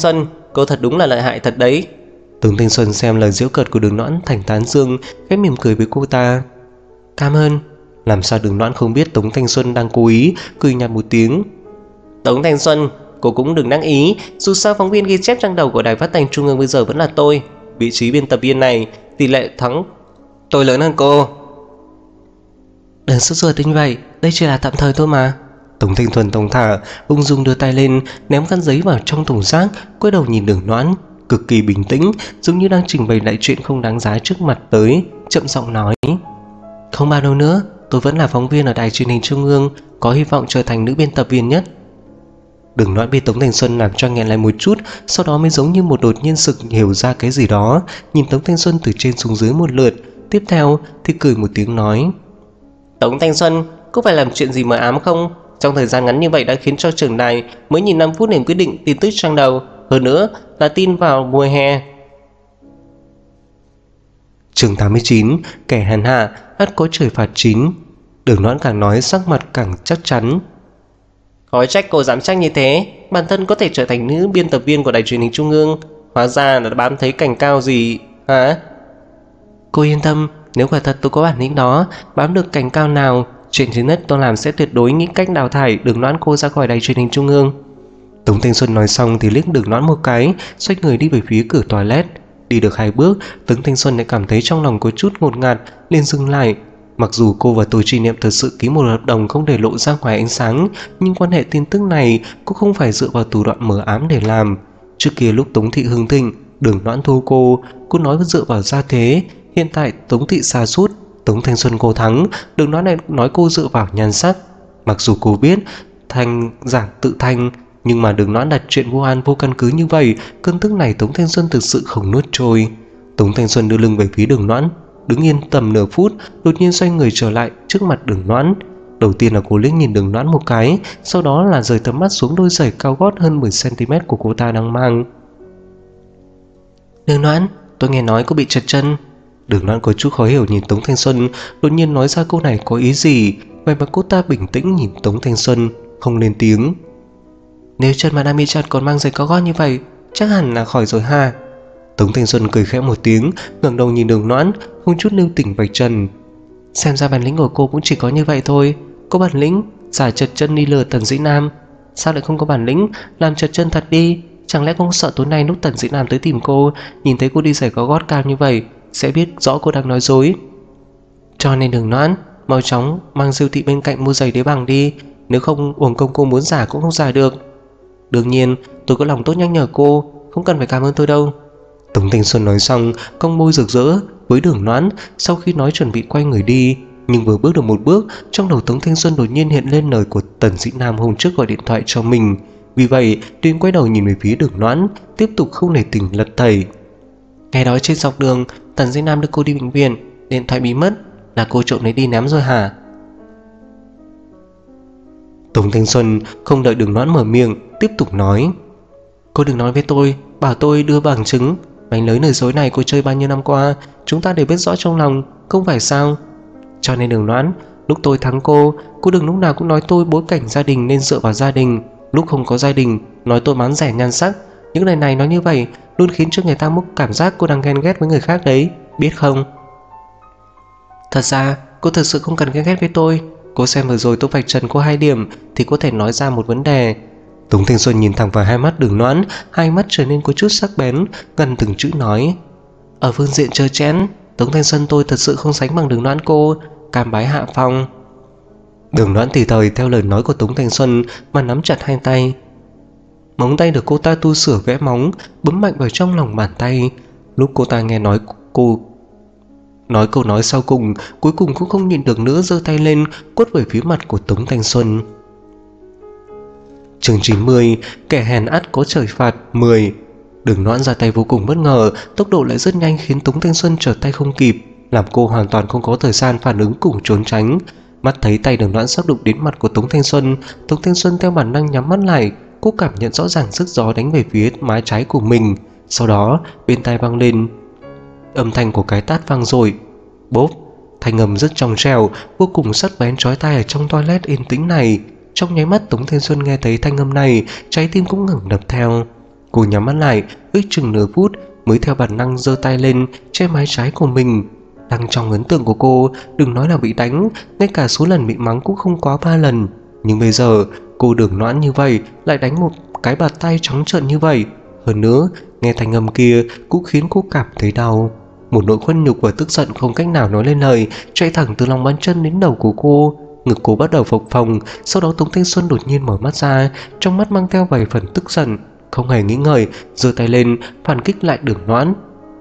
cô thật đúng là lợi hại thật đấy. Tống Thanh Xuân xem lời giễu cợt của Đường Noãn thành tán dương, khẽ mỉm cười với cô ta. Cảm ơn. Làm sao Đường Noãn không biết Tống Thanh Xuân đang cố ý, cười nhạt một tiếng. Tống Thanh Xuân, cô cũng đừng đắc ý, dù sao phóng viên ghi chép trang đầu của Đài Phát thanh Trung ương bây giờ vẫn là tôi. Vị trí biên tập viên này tỷ lệ thắng tôi lớn hơn cô. Đừng sốt ruột như vậy, đây chỉ là tạm thời thôi mà. Tống Thanh Xuân thong thả, ung dung đưa tay lên, ném khăn giấy vào trong thùng rác, quay đầu nhìn Đường Noãn, cực kỳ bình tĩnh, giống như đang trình bày lại chuyện không đáng giá trước mặt tới, chậm giọng nói: Không bao lâu nữa, tôi vẫn là phóng viên ở Đài Truyền hình Trung ương, có hy vọng trở thành nữ biên tập viên nhất. Đường Noãn bị Tống Thanh Xuân làm cho nghẹn lại một chút, sau đó mới giống như một đột nhiên sực hiểu ra cái gì đó, nhìn Tống Thanh Xuân từ trên xuống dưới một lượt, tiếp theo thì cười một tiếng nói: Tống Thanh Xuân, có phải làm chuyện gì mờ ám không? Trong thời gian ngắn như vậy đã khiến cho trưởng đài mới nhìn năm phút để quyết định tin tức trang đầu, hơn nữa là tin vào mùa hè. Chương tám mươi chín, kẻ hèn hạ ắt có trời phạt chín. Đường Noãn càng nói sắc mặt càng chắc chắn. Khó trách cô dám chắc như thế, bản thân có thể trở thành nữ biên tập viên của Đài Truyền hình Trung ương, hóa ra là bám thấy cành cao gì hả? Cô yên tâm, nếu quả thật tôi có bản lĩnh đó, bám được cành cao nào, chuyện thứ nhất tôi làm sẽ tuyệt đối nghĩ cách đào thải Đường Noãn cô ra khỏi Đài Truyền hình Trung ương. Tống Thanh Xuân nói xong thì liếc Đường Noãn một cái, xoay người đi về phía cửa toilet. Đi được hai bước, Tống Thanh Xuân lại cảm thấy trong lòng có chút ngột ngạt, liền dừng lại. Mặc dù cô và Tô Chi Niệm thật sự ký một hợp đồng không để lộ ra ngoài ánh sáng, nhưng quan hệ tin tức này cũng không phải dựa vào thủ đoạn mờ ám để làm. Trước kia lúc Tống Thị hưng thịnh, Đường Noãn thua cô, cô nói dựa vào gia thế. Hiện tại Tống Thị sa sút, Tống Thanh Xuân cô thắng, Đường Noãn này nói cô dựa vào nhan sắc. Mặc dù cô biết thanh giảng tự thanh, nhưng mà Đường Noãn đặt chuyện vô an vô căn cứ như vậy, cơn tức này Tống Thanh Xuân thực sự không nuốt trôi. Tống Thanh Xuân đưa lưng về phía Đường Noãn, đứng yên tầm nửa phút, đột nhiên xoay người trở lại trước mặt Đường Noãn. Đầu tiên là cô liếc nhìn Đường Noãn một cái, sau đó là rời tầm mắt xuống đôi giày cao gót hơn mười xăng ti mét của cô ta đang mang. Đường Noãn, tôi nghe nói cô bị trật chân. Đường Noãn có chút khó hiểu nhìn Tống Thanh Xuân, đột nhiên nói ra câu này có ý gì. Vậy mà cô ta bình tĩnh nhìn Tống Thanh Xuân, không lên tiếng. Nếu chân mà đang bị chặt còn mang giày cao gót như vậy, chắc hẳn là khỏi rồi ha. Tống Thanh Xuân cười khẽ một tiếng, ngẩng đầu nhìn Đường Noãn, không chút lưu tình vạch trần. Xem ra bản lĩnh của cô cũng chỉ có như vậy thôi. Có bản lĩnh giả chật chân đi lừa Tần Dĩ Nam, sao lại không có bản lĩnh làm chật chân thật đi? Chẳng lẽ không sợ tối nay lúc Tần Dĩ Nam tới tìm cô, nhìn thấy cô đi giày cao gót cao như vậy, sẽ biết rõ cô đang nói dối. Cho nên Đường Noãn, mau chóng mang siêu thị bên cạnh mua giày đế bằng đi, nếu không uổng công cô muốn giả cũng không giả được. Đương nhiên tôi có lòng tốt nhắc nhở cô, không cần phải cảm ơn tôi đâu. Tống Thanh Xuân nói xong, cong môi rực rỡ với Đường Noãn, sau khi nói chuẩn bị quay người đi. Nhưng vừa bước được một bước, trong đầu Tống Thanh Xuân đột nhiên hiện lên lời của Tần Dĩ Nam hôm trước gọi điện thoại cho mình. Vì vậy liền quay đầu nhìn về phía Đường Noãn, tiếp tục không nể tình lật tẩy. Ngày đó trên dọc đường, Tần Dĩ Nam đưa cô đi bệnh viện, điện thoại bí mất, là cô trộm lấy đi ném rồi hả? Tống Thanh Xuân không đợi Đường Noãn mở miệng, tiếp tục nói. Cô đừng nói với tôi, bảo tôi đưa bằng chứng. Bánh lưới lừa dối này cô chơi bao nhiêu năm qua, chúng ta đều biết rõ trong lòng, không phải sao? Cho nên Đường Noãn, lúc tôi thắng cô, cô đừng lúc nào cũng nói tôi bối cảnh gia đình nên dựa vào gia đình. Lúc không có gia đình, nói tôi bán rẻ nhan sắc. Những lời này nói như vậy luôn khiến cho người ta mất cảm giác cô đang ghen ghét với người khác đấy, biết không? Thật ra cô thực sự không cần ghen ghét với tôi. Cô xem vừa rồi tôi vạch trần cô hai điểm thì có thể nói ra một vấn đề. Tống Thanh Xuân nhìn thẳng vào hai mắt Đường Noãn, hai mắt trở nên có chút sắc bén, gần từng chữ nói. Ở phương diện trơ chẽn, Tống Thanh Xuân tôi thật sự không sánh bằng Đường Noãn cô, cam bái hạ phong. Đường Noãn tỉ thời theo lời nói của Tống Thanh Xuân mà nắm chặt hai tay. Móng tay được cô ta tu sửa vẽ móng, bấm mạnh vào trong lòng bàn tay. Lúc cô ta nghe nói cô nói câu nói sau cùng, cuối cùng cũng không nhịn được nữa, giơ tay lên quất về phía mặt của Tống Thanh Xuân. Chương chín mươi, kẻ hèn ắt có trời phạt mười. Đường Noãn ra tay vô cùng bất ngờ, tốc độ lại rất nhanh khiến Tống Thanh Xuân trở tay không kịp, làm cô hoàn toàn không có thời gian phản ứng cùng trốn tránh. Mắt thấy tay Đường Noãn sắp đụng đến mặt của Tống Thanh Xuân, Tống Thanh Xuân theo bản năng nhắm mắt lại. Cô cảm nhận rõ ràng sức gió đánh về phía má trái của mình. Sau đó bên tai vang lên âm thanh của cái tát vang dội. Bốp, thanh âm rất trong trẻo, vô cùng sắc bén chói tai ở trong toilet yên tĩnh này. Trong nháy mắt Tống Thanh Xuân nghe thấy thanh âm này, trái tim cũng ngừng đập theo. Cô nhắm mắt lại, ước chừng nửa phút mới theo bản năng giơ tay lên che má trái của mình. Đang trong ấn tượng của cô, đừng nói là bị đánh, ngay cả số lần bị mắng cũng không quá ba lần. Nhưng bây giờ cô Đường Noãn như vậy lại đánh một cái bạt tay trắng trợn như vậy. Hơn nữa, nghe thanh âm kia cũng khiến cô cảm thấy đau. Một nỗi khuất nhục và tức giận không cách nào nói lên lời chạy thẳng từ lòng bàn chân đến đầu của cô. Ngực cô bắt đầu phập phồng. Sau đó Tống Thanh Xuân đột nhiên mở mắt ra, trong mắt mang theo vài phần tức giận. Không hề nghĩ ngợi, giơ tay lên phản kích lại Đường Noãn.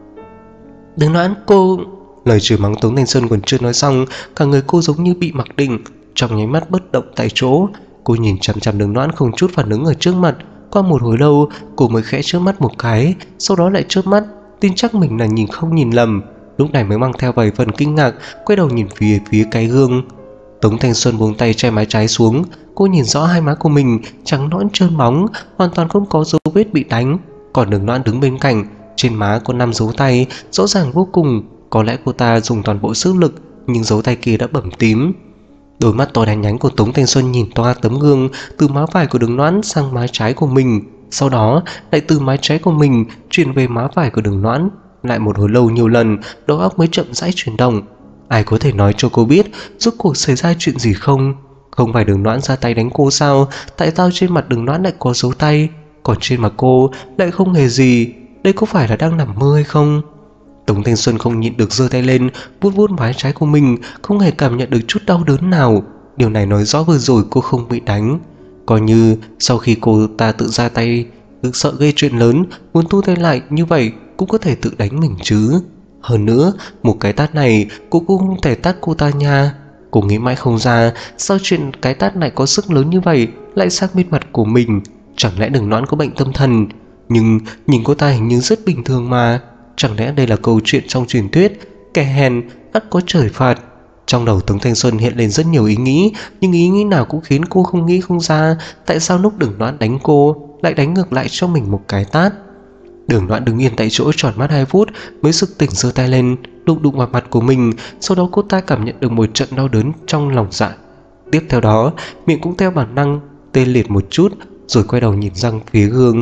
Đường Noãn, cô... Lời chửi mắng Tống Thanh Xuân còn chưa nói xong, cả người cô giống như bị mặc định, trong nháy mắt bất động tại chỗ. Cô nhìn chằm chằm Đường Noãn không chút phản ứng ở trước mặt. Qua một hồi lâu, cô mới khẽ chớp mắt một cái, sau đó lại chớp mắt, tin chắc mình là nhìn không nhìn lầm. Lúc này mới mang theo vài phần kinh ngạc, quay đầu nhìn phía phía cái gương. Tống Thanh Xuân buông tay che má trái xuống, cô nhìn rõ hai má của mình trắng nõn trơn bóng, hoàn toàn không có dấu vết bị đánh. Còn Đường Noãn đứng bên cạnh, trên má có năm dấu tay rõ ràng vô cùng. Có lẽ cô ta dùng toàn bộ sức lực, nhưng dấu tay kia đã bầm tím. Đôi mắt to đen nhánh của Tống Thanh Xuân nhìn toa tấm gương, từ má phải của Đường Noãn sang má trái của mình, sau đó lại từ má trái của mình chuyển về má phải của Đường Noãn. Lại một hồi lâu nhiều lần, đầu óc mới chậm rãi chuyển động. Ai có thể nói cho cô biết rốt cuộc xảy ra chuyện gì không? Không phải Đường Noãn ra tay đánh cô sao? Tại sao trên mặt Đường Noãn lại có dấu tay, còn trên mặt cô lại không hề gì? Đây có phải là đang nằm mơ hay không? Tống Thanh Xuân không nhịn được giơ tay lên, vuốt vuốt má trái của mình, không hề cảm nhận được chút đau đớn nào. Điều này nói rõ vừa rồi cô không bị đánh. Coi như sau khi cô ta tự ra tay, tự sợ gây chuyện lớn, muốn thu tay lại như vậy cũng có thể tự đánh mình chứ. Hơn nữa, một cái tát này cô cũng không thể tát cô ta nha. Cô nghĩ mãi không ra sao chuyện cái tát này có sức lớn như vậy lại sang bên mặt của mình. Chẳng lẽ Đường Noãn có bệnh tâm thần? Nhưng nhìn cô ta hình như rất bình thường mà. Chẳng lẽ đây là câu chuyện trong truyền thuyết, kẻ hèn ắt có trời phạt? Trong đầu Tống Thanh Xuân hiện lên rất nhiều ý nghĩ, nhưng ý nghĩ nào cũng khiến cô không nghĩ không ra tại sao lúc Đường Noãn đánh cô lại đánh ngược lại cho mình một cái tát. Đường Noãn đứng yên tại chỗ tròn mắt hai phút mới sực tỉnh, giơ tay lên đụng đụng vào mặt của mình. Sau đó cô ta cảm nhận được một trận đau đớn trong lòng dạ. Tiếp theo đó miệng cũng theo bản năng tê liệt một chút, rồi quay đầu nhìn sang phía gương.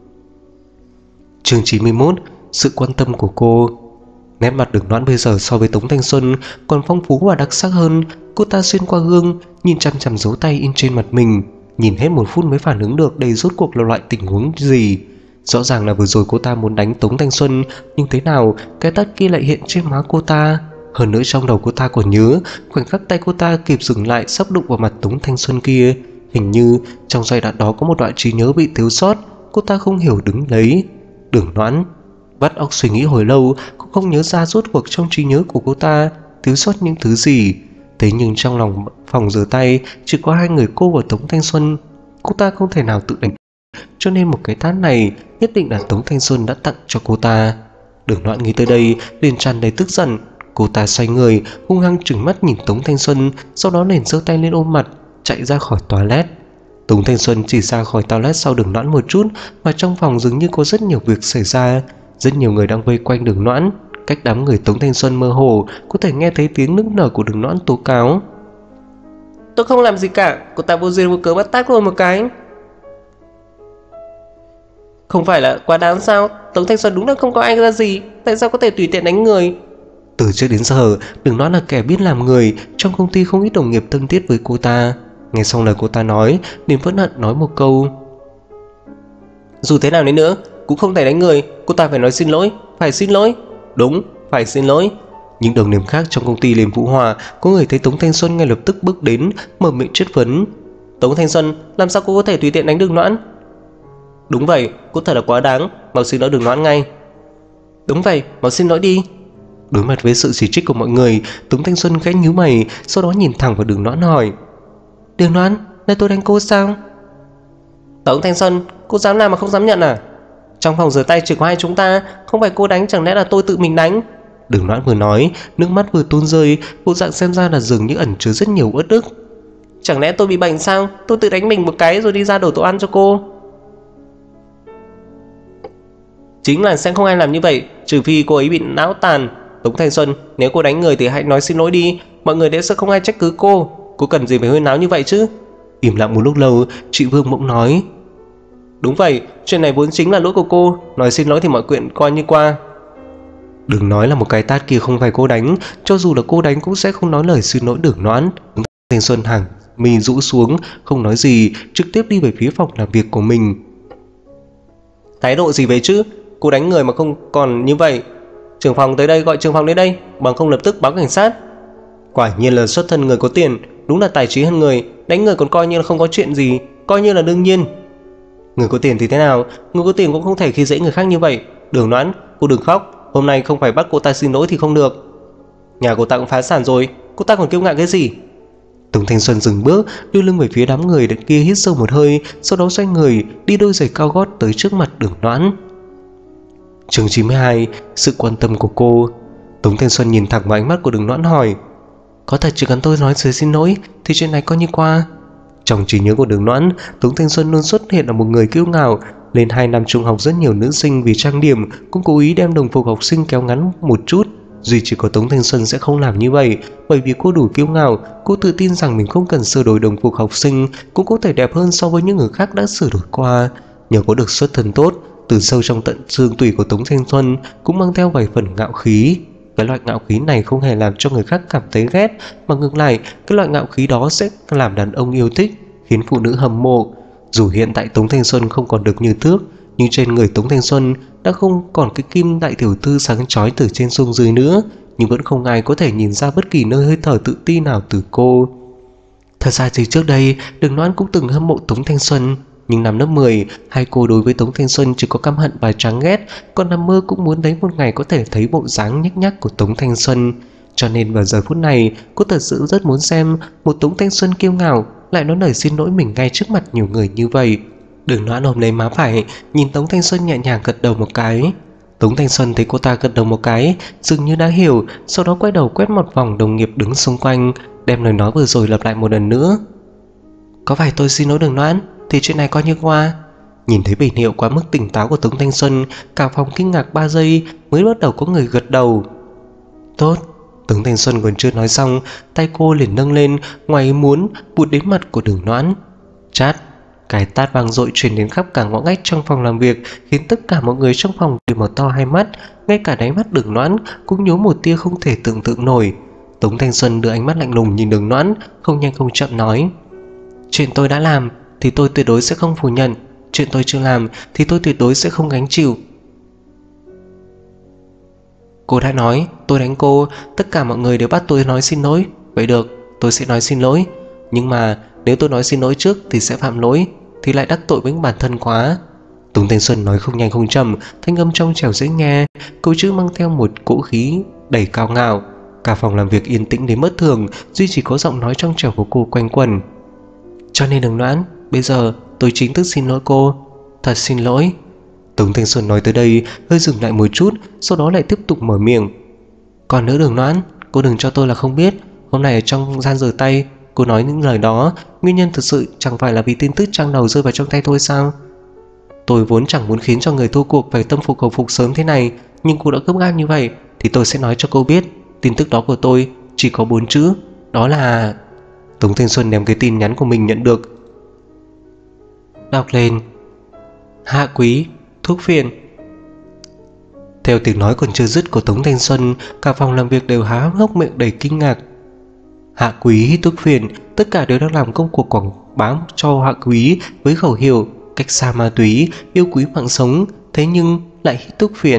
Chương chín mươi mốt. Sự quan tâm của cô. Nét mặt Đường Noãn bây giờ so với Tống Thanh Xuân còn phong phú và đặc sắc hơn. Cô ta xuyên qua gương, nhìn chằm chằm dấu tay in trên mặt mình, nhìn hết một phút mới phản ứng được đây rốt cuộc là loại tình huống gì. Rõ ràng là vừa rồi cô ta muốn đánh Tống Thanh Xuân, nhưng thế nào cái tát kia lại hiện trên má cô ta. Hơn nữa trong đầu cô ta còn nhớ khoảnh khắc tay cô ta kịp dừng lại sắp đụng vào mặt Tống Thanh Xuân kia. Hình như trong giai đoạn đó có một đoạn trí nhớ bị thiếu sót, cô ta không hiểu đứng lấy. Đường Noãn vắt óc suy nghĩ hồi lâu cũng không nhớ ra rốt cuộc trong trí nhớ của cô ta thiếu sót những thứ gì. Thế nhưng trong lòng phòng rửa tay chỉ có hai người cô và Tống Thanh Xuân. Cô ta không thể nào tự đánh, cho nên một cái tát này nhất định là Tống Thanh Xuân đã tặng cho cô ta. Đường Noãn nghĩ tới đây liền tràn đầy tức giận. Cô ta xoay người hung hăng trừng mắt nhìn Tống Thanh Xuân, sau đó liền giơ tay lên ôm mặt chạy ra khỏi toilet. Tống Thanh Xuân chỉ ra khỏi toilet sau Đường Noãn một chút, mà trong phòng dường như có rất nhiều việc xảy ra. Rất nhiều người đang vây quanh Đường Noãn. Cách đám người Tống Thanh Xuân mơ hồ có thể nghe thấy tiếng nức nở của Đường Noãn tố cáo. Tôi không làm gì cả, cô ta vô duyên vô cớ bắt tát tôi một cái. Không phải là quá đáng sao? Tống Thanh Xuân đúng là không có ai ra gì, tại sao có thể tùy tiện đánh người? Từ trước đến giờ Đường Noãn là kẻ biết làm người, trong công ty không ít đồng nghiệp thân thiết với cô ta. Nghe xong lời cô ta nói, Điềm phẫn hận nói một câu. Dù thế nào đến nữa cũng không thể đánh người, cô ta phải nói xin lỗi, phải xin lỗi. Đúng, phải xin lỗi. Những đồng nghiệp khác trong công ty liền phụ họa. Có người thấy Tống Thanh Xuân ngay lập tức bước đến, mở miệng chất vấn. Tống Thanh Xuân, làm sao cô có thể tùy tiện đánh Đường Noãn? Đúng vậy, cô thật là quá đáng, mau xin lỗi Đường Noãn ngay. Đúng vậy, mau xin lỗi đi. Đối mặt với sự chỉ trích của mọi người, Tống Thanh Xuân khẽ nhíu mày, sau đó nhìn thẳng vào Đường Noãn hỏi. Đường Noãn, là tôi đánh cô sao? Tống Thanh Xuân, cô dám làm mà không dám nhận à? Trong phòng rửa tay chỉ có hai chúng ta, không phải cô đánh chẳng lẽ là tôi tự mình đánh? Đường Noãn vừa nói, nước mắt vừa tuôn rơi, bộ dạng xem ra là dường như ẩn chứa rất nhiều uất ức. Chẳng lẽ tôi bị bệnh sao? Tôi tự đánh mình một cái rồi đi ra đổ đồ ăn cho cô. Chính là sẽ không ai làm như vậy, trừ phi cô ấy bị não tàn. Tống Thanh Xuân, nếu cô đánh người thì hãy nói xin lỗi đi, mọi người sẽ không ai trách cứ cô. Cô cần gì phải hơi náo như vậy chứ? Im lặng một lúc lâu, chị Vương bỗng nói. Đúng vậy, chuyện này vốn chính là lỗi của cô, nói xin lỗi thì mọi chuyện coi như qua. Đừng nói là một cái tát kia không phải cô đánh, cho dù là cô đánh cũng sẽ không nói lời xin lỗi Đường Noãn. Thanh Xuân hàng mi rũ xuống, không nói gì, trực tiếp đi về phía phòng làm việc của mình. Thái độ gì vậy chứ, cô đánh người mà không còn như vậy. Trưởng phòng tới đây, gọi trưởng phòng đến đây, bằng không lập tức báo cảnh sát. Quả nhiên là xuất thân người có tiền, đúng là tài trí hơn người, đánh người còn coi như là không có chuyện gì, coi như là đương nhiên. Người có tiền thì thế nào, người có tiền cũng không thể khi dễ người khác như vậy. Đường Noãn, cô đừng khóc, hôm nay không phải bắt cô ta xin lỗi thì không được. Nhà cô ta cũng phá sản rồi, cô ta còn kiêu ngạo cái gì? Tống Thanh Xuân dừng bước, đưa lưng về phía đám người kia, hít sâu một hơi, sau đó xoay người đi đôi giày cao gót tới trước mặt Đường Noãn. Chương chín mươi hai, sự quan tâm của cô. Tống Thanh Xuân nhìn thẳng vào ánh mắt của Đường Noãn hỏi: có thật chỉ cần tôi nói lời xin lỗi thì chuyện này coi như qua? Trong trí nhớ của Đường Noãn, Tống Thanh Xuân luôn xuất hiện là một người kiêu ngạo. Lên hai năm trung học, rất nhiều nữ sinh vì trang điểm cũng cố ý đem đồng phục học sinh kéo ngắn một chút. Duy chỉ có Tống Thanh Xuân sẽ không làm như vậy, bởi vì cô đủ kiêu ngạo. Cô tự tin rằng mình không cần sửa đổi đồng phục học sinh cũng có thể đẹp hơn so với những người khác đã sửa đổi qua. Nhờ có được xuất thân tốt, từ sâu trong tận xương tủy của Tống Thanh Xuân cũng mang theo vài phần ngạo khí. Cái loại ngạo khí này không hề làm cho người khác cảm thấy ghét, mà ngược lại, cái loại ngạo khí đó sẽ làm đàn ông yêu thích, khiến phụ nữ hâm mộ. Dù hiện tại Tống Thanh Xuân không còn được như trước, nhưng trên người Tống Thanh Xuân đã không còn cái kim đại tiểu thư sáng chói từ trên xuống dưới nữa, nhưng vẫn không ai có thể nhìn ra bất kỳ nơi hơi thở tự ti nào từ cô. Thật ra thì trước đây, Đường Noãn cũng từng hâm mộ Tống Thanh Xuân, nhưng năm lớp mười, hai cô đối với Tống Thanh Xuân chỉ có căm hận và chán ghét, còn nằm mơ cũng muốn đến một ngày có thể thấy bộ dáng nhếch nhác của Tống Thanh Xuân. Cho nên vào giờ phút này, cô thật sự rất muốn xem một Tống Thanh Xuân kiêu ngạo lại nói lời xin lỗi mình ngay trước mặt nhiều người như vậy. Đường Noãn ôm lấy má phải, nhìn Tống Thanh Xuân nhẹ nhàng gật đầu một cái. Tống Thanh Xuân thấy cô ta gật đầu một cái, dường như đã hiểu, sau đó quay đầu quét một vòng đồng nghiệp đứng xung quanh, đem lời nói vừa rồi lặp lại một lần nữa. Có phải tôi xin lỗi Đường Noãn thì chuyện này coi như qua? Nhìn thấy biểu hiện quá mức tỉnh táo của Tống Thanh Xuân, cả phòng kinh ngạc ba giây mới bắt đầu có người gật đầu. Tốt. Tống Thanh Xuân còn chưa nói xong, tay cô liền nâng lên, ngoài ý muốn vụt đến mặt của Đường Noãn. Chát. Cái tát vang dội truyền đến khắp cả ngõ ngách trong phòng làm việc, khiến tất cả mọi người trong phòng đều mở to hai mắt, ngay cả đáy mắt Đường Noãn cũng nhố một tia không thể tưởng tượng nổi. Tống Thanh Xuân đưa ánh mắt lạnh lùng nhìn Đường Noãn, không nhanh không chậm nói: chuyện tôi đã làm thì tôi tuyệt đối sẽ không phủ nhận, chuyện tôi chưa làm thì tôi tuyệt đối sẽ không gánh chịu. Cô đã nói tôi đánh cô, tất cả mọi người đều bắt tôi nói xin lỗi. Vậy được, tôi sẽ nói xin lỗi. Nhưng mà nếu tôi nói xin lỗi trước thì sẽ phạm lỗi, thì lại đắc tội với bản thân quá. Tống Thanh Xuân nói không nhanh không chậm, thanh âm trong trẻo dễ nghe, câu chữ mang theo một cỗ khí đầy cao ngạo. Cả phòng làm việc yên tĩnh đến mất thường, duy chỉ có giọng nói trong trẻo của cô quanh quẩn. Cho nên Đường Noãn, bây giờ tôi chính thức xin lỗi cô. Thật xin lỗi. Tống Thanh Xuân nói tới đây hơi dừng lại một chút, sau đó lại tiếp tục mở miệng. Còn nữa Đường Noãn, cô đừng cho tôi là không biết. Hôm nay ở trong gian rửa tay, cô nói những lời đó, nguyên nhân thực sự chẳng phải là vì tin tức trang đầu rơi vào trong tay tôi sao? Tôi vốn chẳng muốn khiến cho người thua cuộc phải tâm phục khẩu phục sớm thế này, nhưng cô đã gấp gáp như vậy thì tôi sẽ nói cho cô biết. Tin tức đó của tôi chỉ có bốn chữ, đó là... Tống Thanh Xuân đem cái tin nhắn của mình nhận được đọc lên: Hạ Quý, thuốc phiện. Theo tiếng nói còn chưa dứt của Tống Thanh Xuân, cả phòng làm việc đều há hốc miệng đầy kinh ngạc. Hạ Quý hít thuốc phiện, tất cả đều đang làm công cuộc quảng bá cho Hạ Quý với khẩu hiệu cách xa ma túy, yêu quý mạng sống, thế nhưng lại hít thuốc phiện.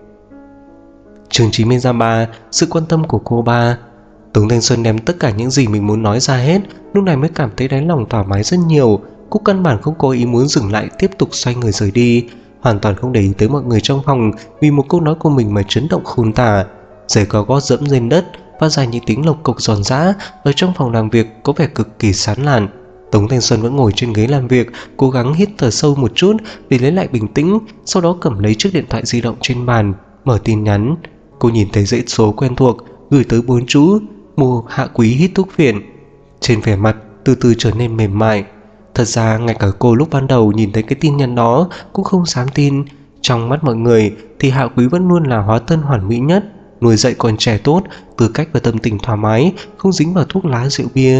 Chương chín mươi ba, sự quan tâm của cô ba. Tống Thanh Xuân đem tất cả những gì mình muốn nói ra hết, lúc này mới cảm thấy đáy lòng thoải mái rất nhiều. Cô căn bản không có ý muốn dừng lại, tiếp tục xoay người rời đi, hoàn toàn không để ý tới mọi người trong phòng vì một câu nói của mình mà chấn động khôn tả. Giày cao gót dẫm lên đất phát ra những tiếng lộc cộc giòn giã. Ở trong phòng làm việc có vẻ cực kỳ sán lạn. Tống Thanh Xuân vẫn ngồi trên ghế làm việc, cố gắng hít thở sâu một chút để lấy lại bình tĩnh, sau đó cầm lấy chiếc điện thoại di động trên bàn, mở tin nhắn. Cô nhìn thấy dãy số quen thuộc gửi tới bốn chữ: mua Hạ Quý hít thuốc phiện. Trên vẻ mặt từ từ trở nên mềm mại. Thật ra ngay cả cô lúc ban đầu nhìn thấy cái tin nhắn đó cũng không dám tin. Trong mắt mọi người thì Hạ Quý vẫn luôn là hóa thân hoàn mỹ nhất, nuôi dạy còn trẻ tốt, tư cách và tâm tình thoải mái, không dính vào thuốc lá rượu bia.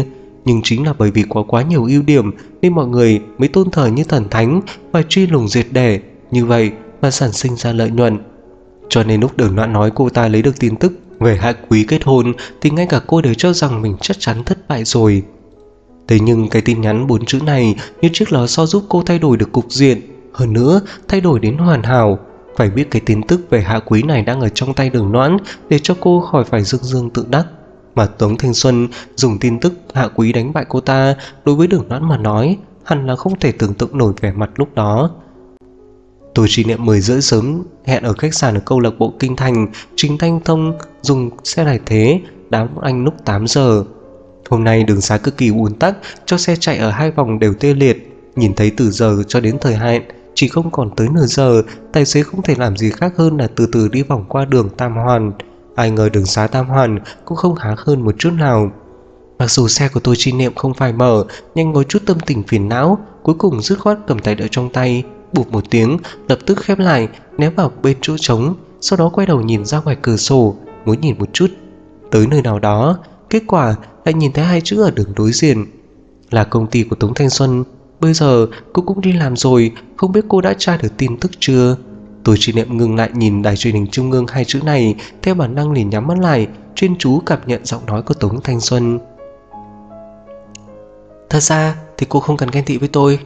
nhưng chính là bởi vì có quá nhiều ưu điểm nên mọi người mới tôn thờ như thần thánh và truy lùng diệt đẻ, như vậy mà sản sinh ra lợi nhuận. Cho nên lúc Đường Noãn nói cô ta lấy được tin tức về Hạ Quý kết hôn thì ngay cả cô đều cho rằng mình chắc chắn thất bại rồi. Thế nhưng cái tin nhắn bốn chữ này như chiếc lò xo giúp cô thay đổi được cục diện, hơn nữa thay đổi đến hoàn hảo. Phải biết cái tin tức về Hạ Quý này đang ở trong tay Đường Noãn để cho cô khỏi phải dương dương tự đắc. Mà Tống Thanh Xuân dùng tin tức Hạ Quý đánh bại cô ta, đối với Đường Noãn mà nói hẳn là không thể tưởng tượng nổi vẻ mặt lúc đó. Tôi Chi Niệm mười rưỡi sớm hẹn ở khách sạn ở câu lạc bộ Kinh Thành. Trình Thanh Thông dùng xe này thế đám anh lúc tám giờ. Hôm nay đường xá cực kỳ ùn tắc, cho xe chạy ở hai vòng đều tê liệt. Nhìn thấy từ giờ cho đến thời hạn chỉ không còn tới nửa giờ, tài xế không thể làm gì khác hơn là từ từ đi vòng qua đường Tam Hoàn. Ai ngờ đường xá Tam Hoàn cũng không khá hơn một chút nào. Mặc dù xe của tôi Chi Niệm không phải mở, nhưng có chút tâm tình phiền não, cuối cùng dứt khoát cầm tài đỡ trong tay, bụp một tiếng, lập tức khép lại, ném vào bên chỗ trống, sau đó quay đầu nhìn ra ngoài cửa sổ, muốn nhìn một chút tới nơi nào đó. Kết quả lại nhìn thấy hai chữ ở đường đối diện là công ty của Tống Thanh Xuân. Bây giờ cô cũng đi làm rồi, không biết cô đã tra được tin tức chưa. Tôi Chi Niệm ngừng lại nhìn đài truyền hình trung ương hai chữ này, theo bản năng liền nhắm mắt lại, chuyên chú cảm nhận giọng nói của Tống Thanh Xuân. Thật ra thì cô không cần ghen tị với tôi.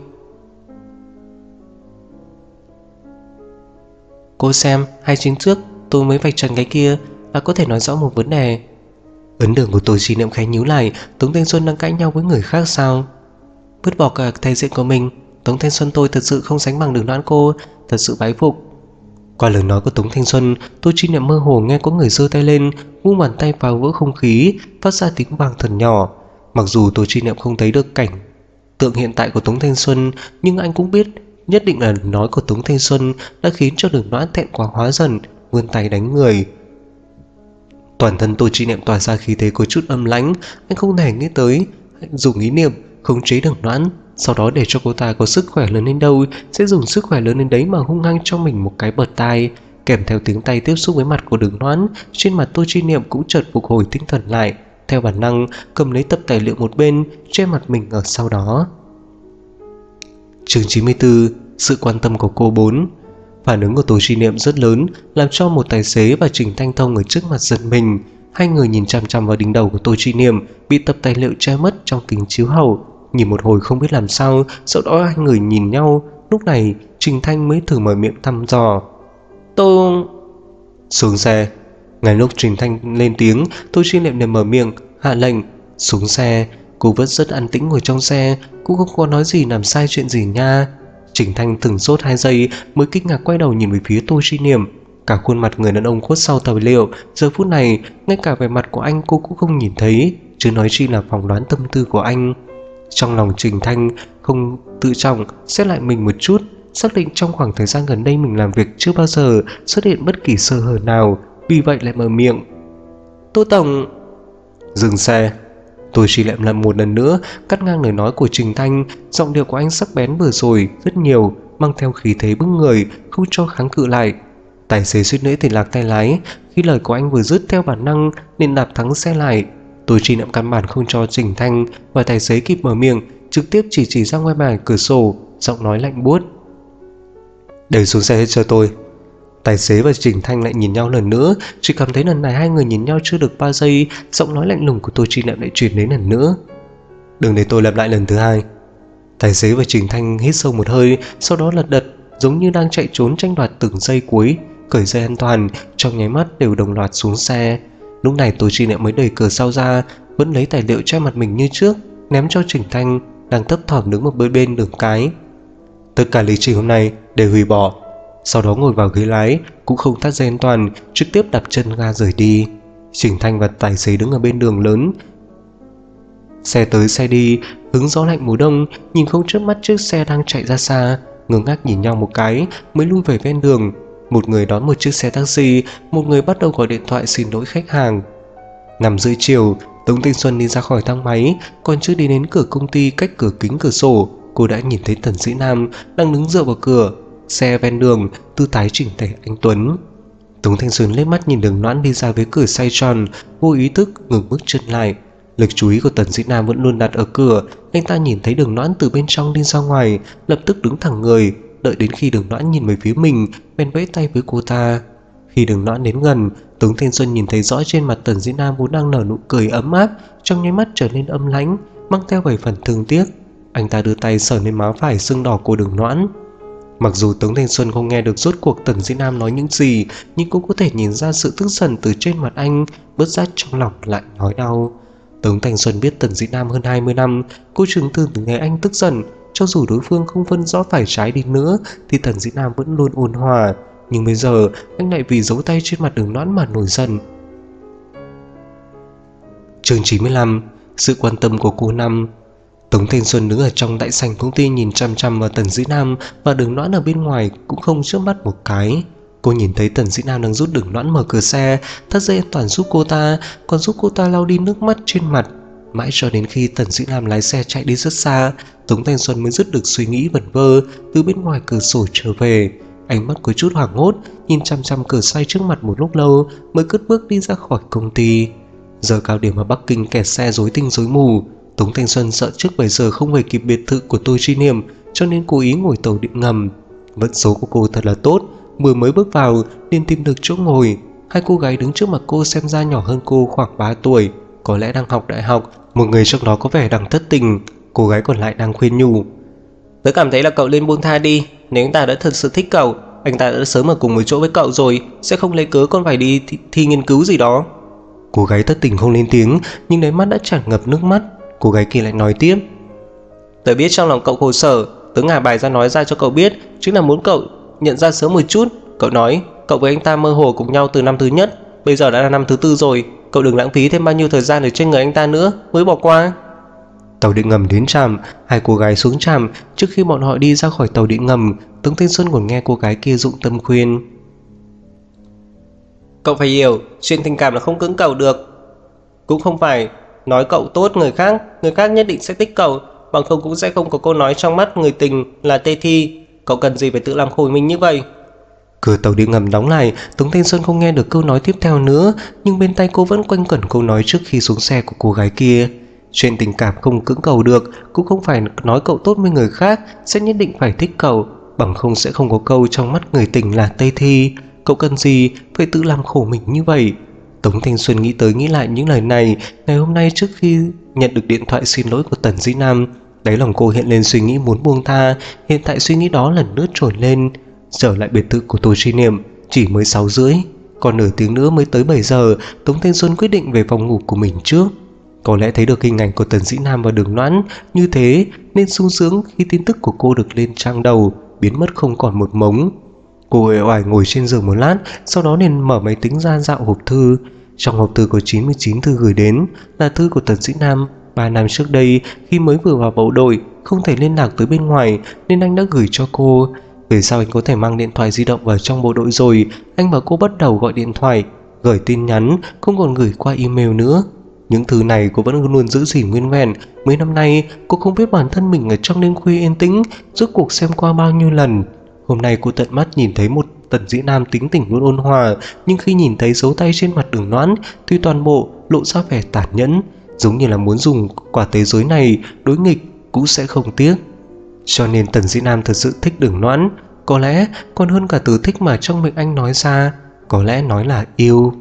Cô xem, hai chuyến trước tôi mới vạch trần cái kia là có thể nói rõ một vấn đề. Ấn đường của tôi Chi Niệm khẽ nhíu lại. Tống Thanh Xuân đang cãi nhau với người khác sao? Vứt bỏ cả thể diện của mình, Tống Thanh Xuân tôi thật sự không sánh bằng Đường Noãn cô, thật sự bái phục. Qua lời nói của Tống Thanh Xuân, tôi Chi Niệm mơ hồ nghe có người giơ tay lên, vung bàn tay vào vỡ không khí, phát ra tiếng vang thật nhỏ. Mặc dù tôi Chi Niệm không thấy được cảnh tượng hiện tại của Tống Thanh Xuân, nhưng anh cũng biết nhất định là nói của Tống Thanh Xuân đã khiến cho Đường Noãn thẹn quá hóa giận, vươn tay đánh người. Toàn thân Tô Chi Niệm tỏa ra khí thế có chút âm lãnh. Anh không hề nghĩ tới anh dùng ý niệm khống chế Đường Noãn, sau đó để cho cô ta có sức khỏe lớn đến đâu sẽ dùng sức khỏe lớn đến đấy mà hung hăng cho mình một cái bật tai. Kèm theo tiếng tay tiếp xúc với mặt của Đường Noãn, trên mặt Tô Chi Niệm cũng chợt phục hồi tinh thần lại, theo bản năng cầm lấy tập tài liệu một bên, che mặt mình ở sau đó. Chương chín mươi tư. Sự quan tâm của cô bốn. Phản ứng của Tô Chi Niệm rất lớn, làm cho một tài xế và Trình Thanh Thông ở trước mặt giật mình. Hai người nhìn chằm chằm vào đỉnh đầu của Tô Chi Niệm, bị tập tài liệu che mất trong kính chiếu hậu. Nhìn một hồi không biết làm sao, sau đó hai người nhìn nhau. Lúc này Trình Thanh mới thử mở miệng thăm dò. Tô... Xuống xe. Ngay lúc Trình Thanh lên tiếng, Tô Chi Niệm liền mở miệng hạ lệnh xuống xe. Cô vẫn rất an tĩnh ngồi trong xe, cũng không có nói gì làm sai chuyện gì nha. Trình Thanh từng sốt hai giây mới kinh ngạc quay đầu nhìn về phía Tô Chi Niệm. Cả khuôn mặt người đàn ông khuất sau tài liệu, giờ phút này ngay cả vẻ mặt của anh cô cũng không nhìn thấy, chứ nói chi là phỏng đoán tâm tư của anh. Trong lòng Trình Thanh không tự trọng xét lại mình một chút, xác định trong khoảng thời gian gần đây mình làm việc chưa bao giờ xuất hiện bất kỳ sơ hở nào, vì vậy lại mở miệng. Tô Tổng... Dừng xe. Tôi chỉ lại làm một lần nữa cắt ngang lời nói của Trình Thanh. Giọng điệu của anh sắc bén vừa rồi rất nhiều, mang theo khí thế bức người, không cho kháng cự lại. Tài xế suýt nữa thì lạc tay lái. Khi lời của anh vừa dứt, theo bản năng nên đạp thắng xe lại. Tôi chỉ nệm căn bản không cho Trình Thanh và tài xế kịp mở miệng, trực tiếp chỉ chỉ ra ngoài ngoài cửa sổ, giọng nói lạnh buốt. Để xuống xe hết cho tôi. Tài xế và Trình Thanh lại nhìn nhau lần nữa, chỉ cảm thấy lần này hai người nhìn nhau chưa được ba giây, giọng nói lạnh lùng của Tô Chi Niệm lại truyền đến lần nữa. Đừng để tôi lặp lại lần thứ hai. Tài xế và Trình Thanh hít sâu một hơi, sau đó lật đật giống như đang chạy trốn tranh đoạt từng giây cuối, cởi dây an toàn, trong nháy mắt đều đồng loạt xuống xe. Lúc này Tô Chi Niệm mới đẩy cửa sau ra, vẫn lấy tài liệu che mặt mình như trước, ném cho Trình Thanh đang thấp thỏm đứng một bên bên đường cái. Tất cả lịch trình hôm nay đều hủy bỏ. Sau đó ngồi vào ghế lái, cũng không thắt dây an toàn, trực tiếp đạp chân ga rời đi. Trình Thanh và tài xế đứng ở bên đường lớn, xe tới xe đi, hứng gió lạnh mùa đông, nhìn không chớp mắt chiếc xe đang chạy ra xa, ngơ ngác nhìn nhau một cái mới lui về ven đường. Một người đón một chiếc xe taxi, một người bắt đầu gọi điện thoại xin lỗi khách hàng. Năm rưỡi chiều, Tống Thanh Xuân đi ra khỏi thang máy, còn chưa đi đến cửa công ty, cách cửa kính cửa sổ, cô đã nhìn thấy Tần Sĩ Nam đang đứng dựa vào cửa xe ven đường, tư thái chỉnh tề anh tuấn. Tống Thanh Xuân liếc mắt nhìn Đường Noãn đi ra với cửa xoay tròn, vô ý thức ngừng bước chân lại. Lực chú ý của Tần Dĩ Nam vẫn luôn đặt ở cửa. Anh ta nhìn thấy Đường Noãn từ bên trong đi ra ngoài, lập tức đứng thẳng người, đợi đến khi Đường Noãn nhìn về phía mình, bèn vẫy tay với cô ta. Khi Đường Noãn đến gần, Tống Thanh Xuân nhìn thấy rõ trên mặt Tần Dĩ Nam vốn đang nở nụ cười ấm áp, trong nháy mắt trở nên âm lãnh, mang theo vài phần thương tiếc. Anh ta đưa tay sờ lên má phải sưng đỏ của Đường Noãn. Mặc dù Tống Thanh Xuân không nghe được rốt cuộc Tần Dĩ Nam nói những gì, nhưng cũng có thể nhìn ra sự tức giận từ trên mặt anh, bất giác trong lòng lại nói đau. Tống Thanh Xuân biết Tần Dĩ Nam hơn hai mươi năm, cô trưởng từ từ ngày anh tức giận, cho dù đối phương không phân rõ phải trái đi nữa thì Tần Dĩ Nam vẫn luôn ôn hòa, nhưng bây giờ anh lại vì dấu tay trên mặt Đường Noãn mà nổi giận. Chương chín mươi lăm. Sự quan tâm của cô Năm. Tống Thanh Xuân đứng ở trong đại sảnh công ty nhìn chăm chăm vào Tần Dĩ Nam, và Đường Noãn ở bên ngoài cũng không chớp mắt một cái. Cô nhìn thấy Tần Dĩ Nam đang giúp Đường Noãn mở cửa xe, thắt dây an toàn giúp cô ta, còn giúp cô ta lau đi nước mắt trên mặt. Mãi cho đến khi Tần Dĩ Nam lái xe chạy đi rất xa, Tống Thanh Xuân mới dứt được suy nghĩ vẩn vơ từ bên ngoài cửa sổ trở về. Ánh mắt có chút hoảng hốt, nhìn chăm chăm cửa xoay trước mặt một lúc lâu mới cất bước đi ra khỏi công ty. Giờ cao điểm ở Bắc Kinh kẹt xe rối tinh rối mù. Tống Thanh Xuân sợ trước bảy giờ không về kịp biệt thự của Tô Chi Niệm, cho nên cố ý ngồi tàu điện ngầm. Vận số của cô thật là tốt, vừa mới bước vào nên tìm được chỗ ngồi. Hai cô gái đứng trước mặt cô xem ra nhỏ hơn cô khoảng ba tuổi, có lẽ đang học đại học. Một người trong đó có vẻ đang thất tình, cô gái còn lại đang khuyên nhủ. Tớ cảm thấy là cậu nên buông tha đi. Nếu anh ta đã thật sự thích cậu, anh ta đã sớm ở cùng một chỗ với cậu rồi, sẽ không lấy cớ con phải đi thi, thi nghiên cứu gì đó. Cô gái thất tình không lên tiếng, nhưng đáy mắt đã tràn ngập nước mắt. Cô gái kia lại nói tiếp. Tớ biết trong lòng cậu khổ sở, tớ ngả bài ra nói ra cho cậu biết, chính là muốn cậu nhận ra sớm một chút. Cậu nói cậu với anh ta mơ hồ cùng nhau từ năm thứ nhất, bây giờ đã là năm thứ tư rồi, cậu đừng lãng phí thêm bao nhiêu thời gian ở trên người anh ta nữa mới bỏ qua. Tàu điện ngầm đến trạm, hai cô gái xuống trạm. Trước khi bọn họ đi ra khỏi tàu điện ngầm, Tống Thanh Xuân còn nghe cô gái kia dụng tâm khuyên. Cậu phải hiểu, chuyện tình cảm là không cưỡng cầu được. Cũng không phải nói cậu tốt người khác, người khác nhất định sẽ thích cậu, bằng không cũng sẽ không có câu nói trong mắt người tình là tê thi. Cậu cần gì phải tự làm khổ mình như vậy. Cửa tàu điện ngầm đóng lại, Tống Thanh Xuân không nghe được câu nói tiếp theo nữa, nhưng bên tay cô vẫn quanh quẩn câu nói trước khi xuống xe của cô gái kia. Chuyện tình cảm không cưỡng cầu được, cũng không phải nói cậu tốt với người khác sẽ nhất định phải thích cậu, bằng không sẽ không có câu trong mắt người tình là tê thi. Cậu cần gì phải tự làm khổ mình như vậy. Tống Thanh Xuân nghĩ tới nghĩ lại những lời này. Ngày hôm nay trước khi nhận được điện thoại xin lỗi của Tần Dĩ Nam, đáy lòng cô hiện lên suy nghĩ muốn buông tha. Hiện tại suy nghĩ đó lần nữa trồi lên. Trở lại biệt thự của Tô Chi Niệm chỉ mới sáu rưỡi, còn nửa tiếng nữa mới tới bảy giờ. Tống Thanh Xuân quyết định về phòng ngủ của mình trước. Có lẽ thấy được hình ảnh của Tần Dĩ Nam và Đường Noãn như thế nên sung sướng khi tin tức của cô được lên trang đầu, biến mất không còn một mống. Cô uể oải ngồi trên giường một lát, sau đó liền mở máy tính ra dạo hộp thư. Trong hộp thư có chín mươi chín thư gửi đến, là thư của Tần Dĩ Nam. Ba năm trước đây, khi mới vừa vào bộ đội, không thể liên lạc tới bên ngoài nên anh đã gửi cho cô. Về sau anh có thể mang điện thoại di động vào trong bộ đội rồi, anh bảo cô bắt đầu gọi điện thoại, gửi tin nhắn, không còn gửi qua email nữa. Những thứ này cô vẫn luôn giữ gìn nguyên vẹn. Mấy năm nay cô không biết bản thân mình ở trong đêm khuya yên tĩnh rốt cuộc xem qua bao nhiêu lần. Hôm nay cô tận mắt nhìn thấy một Tần Dĩ Nam tính tình luôn ôn hòa, nhưng khi nhìn thấy dấu tay trên mặt Đường Noãn thì toàn bộ lộ ra vẻ tàn nhẫn, giống như là muốn dùng quả thế giới này đối nghịch cũng sẽ không tiếc. Cho nên Tần Dĩ Nam thật sự thích Đường Noãn, có lẽ còn hơn cả từ thích mà trong miệng anh nói ra, có lẽ nói là yêu.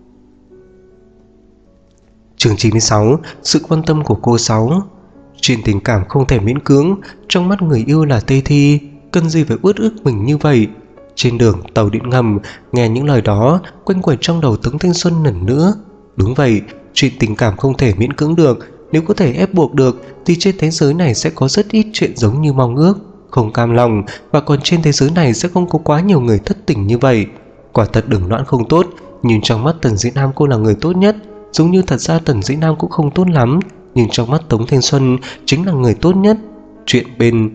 Chương chín mươi sáu. Sự quan tâm của cô Sáu. Chuyện tình cảm không thể miễn cưỡng, trong mắt người yêu là tê thi, cần gì phải uất ức mình như vậy. Trên đường tàu điện ngầm, nghe những lời đó quanh quẩn trong đầu Tống Thanh Xuân lần nữa. Đúng vậy, chuyện tình cảm không thể miễn cưỡng được. Nếu có thể ép buộc được thì trên thế giới này sẽ có rất ít chuyện giống như mong ước, không cam lòng, và còn trên thế giới này sẽ không có quá nhiều người thất tình như vậy. Quả thật Đường Noãn không tốt, nhưng trong mắt Tần Dĩ Nam cô là người tốt nhất. Giống như thật ra Tần Dĩ Nam cũng không tốt lắm, nhưng trong mắt Tống Thanh Xuân chính là người tốt nhất. Chuyện bên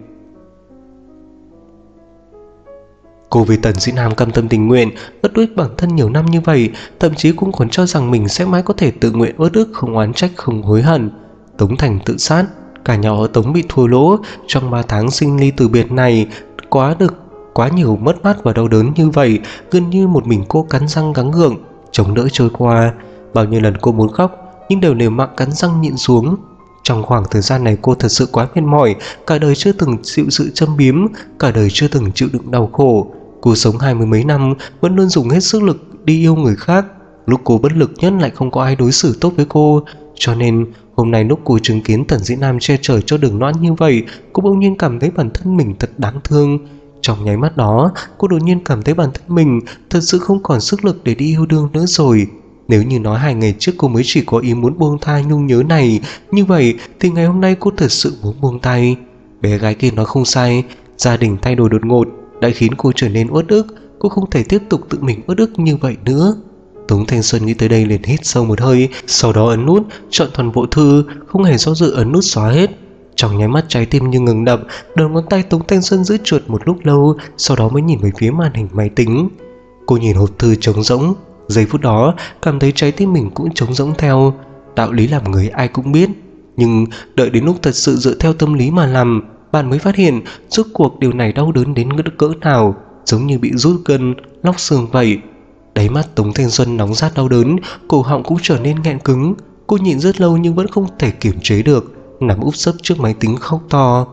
cô vì Tần Dĩ Nam cam tâm tình nguyện, uất ức bản thân nhiều năm như vậy, thậm chí cũng còn cho rằng mình sẽ mãi có thể tự nguyện uất ức, không oán trách, không hối hận. Tống Thành tự sát, cả nhà họ Tống bị thua lỗ. Trong ba tháng sinh ly từ biệt này, quá được quá nhiều mất mát và đau đớn như vậy, gần như một mình cô cắn răng gắng gượng chống đỡ trôi qua. Bao nhiêu lần cô muốn khóc, nhưng đều liều mạng cắn răng nhịn xuống. Trong khoảng thời gian này cô thật sự quá mệt mỏi, cả đời chưa từng chịu sự châm biếm, cả đời chưa từng chịu đựng đau khổ. Cô sống hai mươi mấy năm vẫn luôn dùng hết sức lực đi yêu người khác, lúc cô bất lực nhất lại không có ai đối xử tốt với cô. Cho nên hôm nay lúc cô chứng kiến Tần Dĩ Nam che chở cho Đường Noãn như vậy, cô bỗng nhiên cảm thấy bản thân mình thật đáng thương. Trong nháy mắt đó, cô đột nhiên cảm thấy bản thân mình thật sự không còn sức lực để đi yêu đương nữa rồi. Nếu như nói hai ngày trước cô mới chỉ có ý muốn buông tha nhung nhớ này, như vậy thì ngày hôm nay cô thật sự muốn buông tay. Bé gái kia nói không sai, gia đình thay đổi đột ngột đã khiến cô trở nên uất ức. Cô không thể tiếp tục tự mình uất ức như vậy nữa. Tống Thanh Xuân nghĩ tới đây liền hít sâu một hơi, sau đó ấn nút chọn toàn bộ thư, không hề do dự ấn nút xóa hết. Trong nháy mắt trái tim như ngừng đập, đầu ngón tay Tống Thanh Xuân giữ chuột một lúc lâu, sau đó mới nhìn về phía màn hình máy tính. Cô nhìn hộp thư trống rỗng, giây phút đó cảm thấy trái tim mình cũng trống rỗng theo. Đạo lý làm người ai cũng biết, nhưng đợi đến lúc thật sự dựa theo tâm lý mà làm, bạn mới phát hiện rốt cuộc điều này đau đớn đến cỡ nào, giống như bị rút gân, lóc xương vậy. Đáy mắt Tống Thanh Xuân nóng rát đau đớn, cổ họng cũng trở nên nghẹn cứng. Cô nhịn rất lâu nhưng vẫn không thể kiềm chế được, nằm úp sấp trước máy tính khóc to.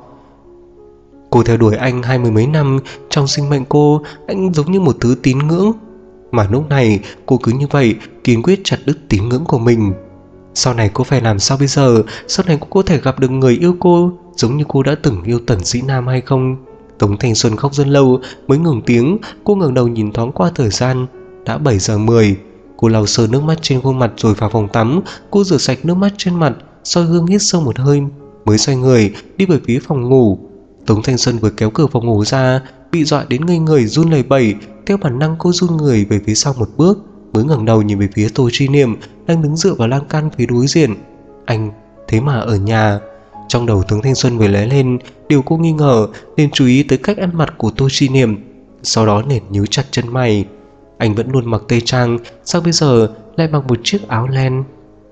Cô theo đuổi anh hai mươi mấy năm, trong sinh mệnh cô, anh giống như một thứ tín ngưỡng. Mà lúc này cô cứ như vậy kiên quyết chặt đứt tín ngưỡng của mình. Sau này cô phải làm sao bây giờ? Sau này cô có thể gặp được người yêu cô giống như cô đã từng yêu Tần Dĩ Nam hay không? Tống Thanh Xuân khóc rất lâu mới ngừng tiếng. Cô ngẩng đầu nhìn thoáng qua thời gian, đã bảy giờ mười. Cô lau sờ nước mắt trên khuôn mặt rồi vào phòng tắm. Cô rửa sạch nước mắt trên mặt, soi gương hít sâu một hơi, mới xoay người đi về phía phòng ngủ. Tống Thanh Xuân vừa kéo cửa phòng ngủ ra, bị dọa đến ngây người run lẩy bẩy. Theo bản năng cô run người về phía sau một bước, mới ngẩng đầu nhìn về phía Tô Chi Niệm đang đứng dựa vào lan can phía đối diện. Anh thế mà ở nhà. Trong đầu Tống Thanh Xuân vừa lóe lên điều cô nghi ngờ, nên chú ý tới cách ăn mặc của Tô Chi Niệm, sau đó liền nhíu chặt chân mày. Anh vẫn luôn mặc tây trang, sao bây giờ lại mặc một chiếc áo len?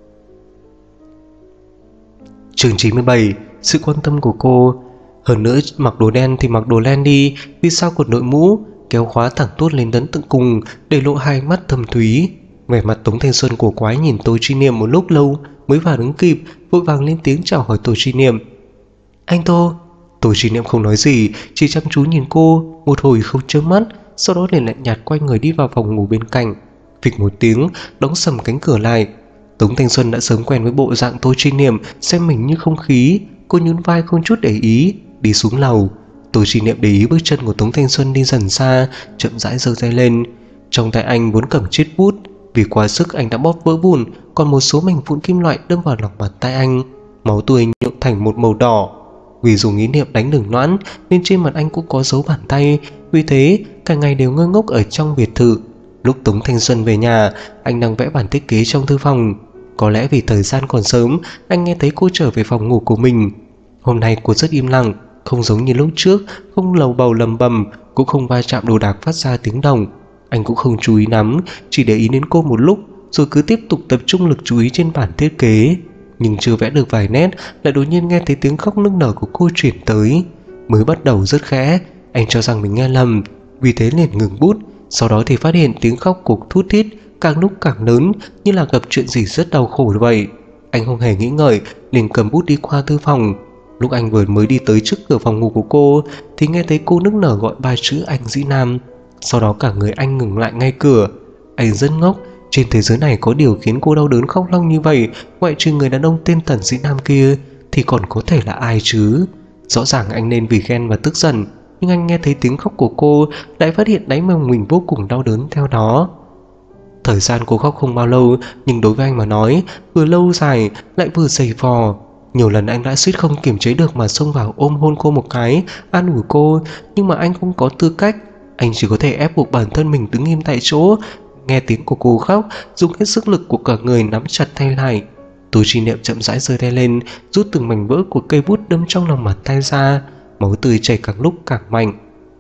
Chương chín mươi bảy. Sự quan tâm của cô. Hơn nữa mặc đồ đen thì mặc đồ len đi, vì sao cột đội mũ kéo khóa thẳng tuốt lên đến tận cùng, để lộ hai mắt thâm thúy. Vẻ mặt Tống Thanh Xuân cổ quái nhìn Tô Chi Niệm một lúc lâu mới phản ứng kịp, vội vàng lên tiếng chào hỏi Tô Chi Niệm. Anh Tô. Tô Chi Niệm không nói gì, chỉ chăm chú nhìn cô một hồi không chớp mắt, sau đó liền lạnh nhạt quay người đi vào phòng ngủ bên cạnh. Phịch một tiếng đóng sầm cánh cửa lại. Tống Thanh Xuân đã sớm quen với bộ dạng Tô Chi Niệm xem mình như không khí, cô nhún vai không chút để ý đi xuống lầu. Tô Chi Niệm để ý bước chân của Tống Thanh Xuân đi dần xa, chậm rãi giơ tay lên. Trong tay anh vốn cầm chiếc bút, vì quá sức anh đã bóp vỡ vụn, còn một số mảnh vụn kim loại đâm vào lòng bàn tay anh, máu tươi nhuộm thành một màu đỏ. Vì dùng ý niệm đánh Đường Noãn nên trên mặt anh cũng có dấu bàn tay, vì thế cả ngày đều ngơ ngốc ở trong biệt thự. Lúc Tống Thanh Xuân về nhà, anh đang vẽ bản thiết kế trong thư phòng. Có lẽ vì thời gian còn sớm, anh nghe thấy cô trở về phòng ngủ của mình. Hôm nay cô rất im lặng, không giống như lúc trước, không lầu bầu lầm bầm, cũng không va chạm đồ đạc phát ra tiếng động. Anh cũng không chú ý lắm, chỉ để ý đến cô một lúc, rồi cứ tiếp tục tập trung lực chú ý trên bản thiết kế. Nhưng chưa vẽ được vài nét, lại đột nhiên nghe thấy tiếng khóc nức nở của cô chuyển tới. Mới bắt đầu rất khẽ, anh cho rằng mình nghe lầm, vì thế liền ngừng bút. Sau đó thì phát hiện tiếng khóc của thút thít càng lúc càng lớn, như là gặp chuyện gì rất đau khổ vậy. Anh không hề nghĩ ngợi, liền cầm bút đi qua thư phòng. Lúc anh vừa mới đi tới trước cửa phòng ngủ của cô thì nghe thấy cô nức nở gọi ba chữ Anh Dĩ Nam. Sau đó cả người anh ngừng lại ngay cửa. Anh rất ngốc, trên thế giới này có điều khiến cô đau đớn khóc lóc như vậy, ngoại trừ người đàn ông tên Tần Dĩ Nam kia thì còn có thể là ai chứ? Rõ ràng anh nên vì ghen và tức giận, nhưng anh nghe thấy tiếng khóc của cô lại phát hiện đáy lòng mình vô cùng đau đớn theo đó. Thời gian cô khóc không bao lâu, nhưng đối với anh mà nói vừa lâu dài lại vừa dày vò. Nhiều lần anh đã suýt không kiềm chế được mà xông vào ôm hôn cô một cái, an ủi cô, nhưng mà anh không có tư cách. Anh chỉ có thể ép buộc bản thân mình đứng im tại chỗ, nghe tiếng của cô khóc, dùng hết sức lực của cả người nắm chặt tay lại. Tô Chi Niệm chậm rãi giơ tay lên, rút từng mảnh vỡ của cây bút đâm trong lòng bàn tay ra, máu tươi chảy càng lúc càng mạnh.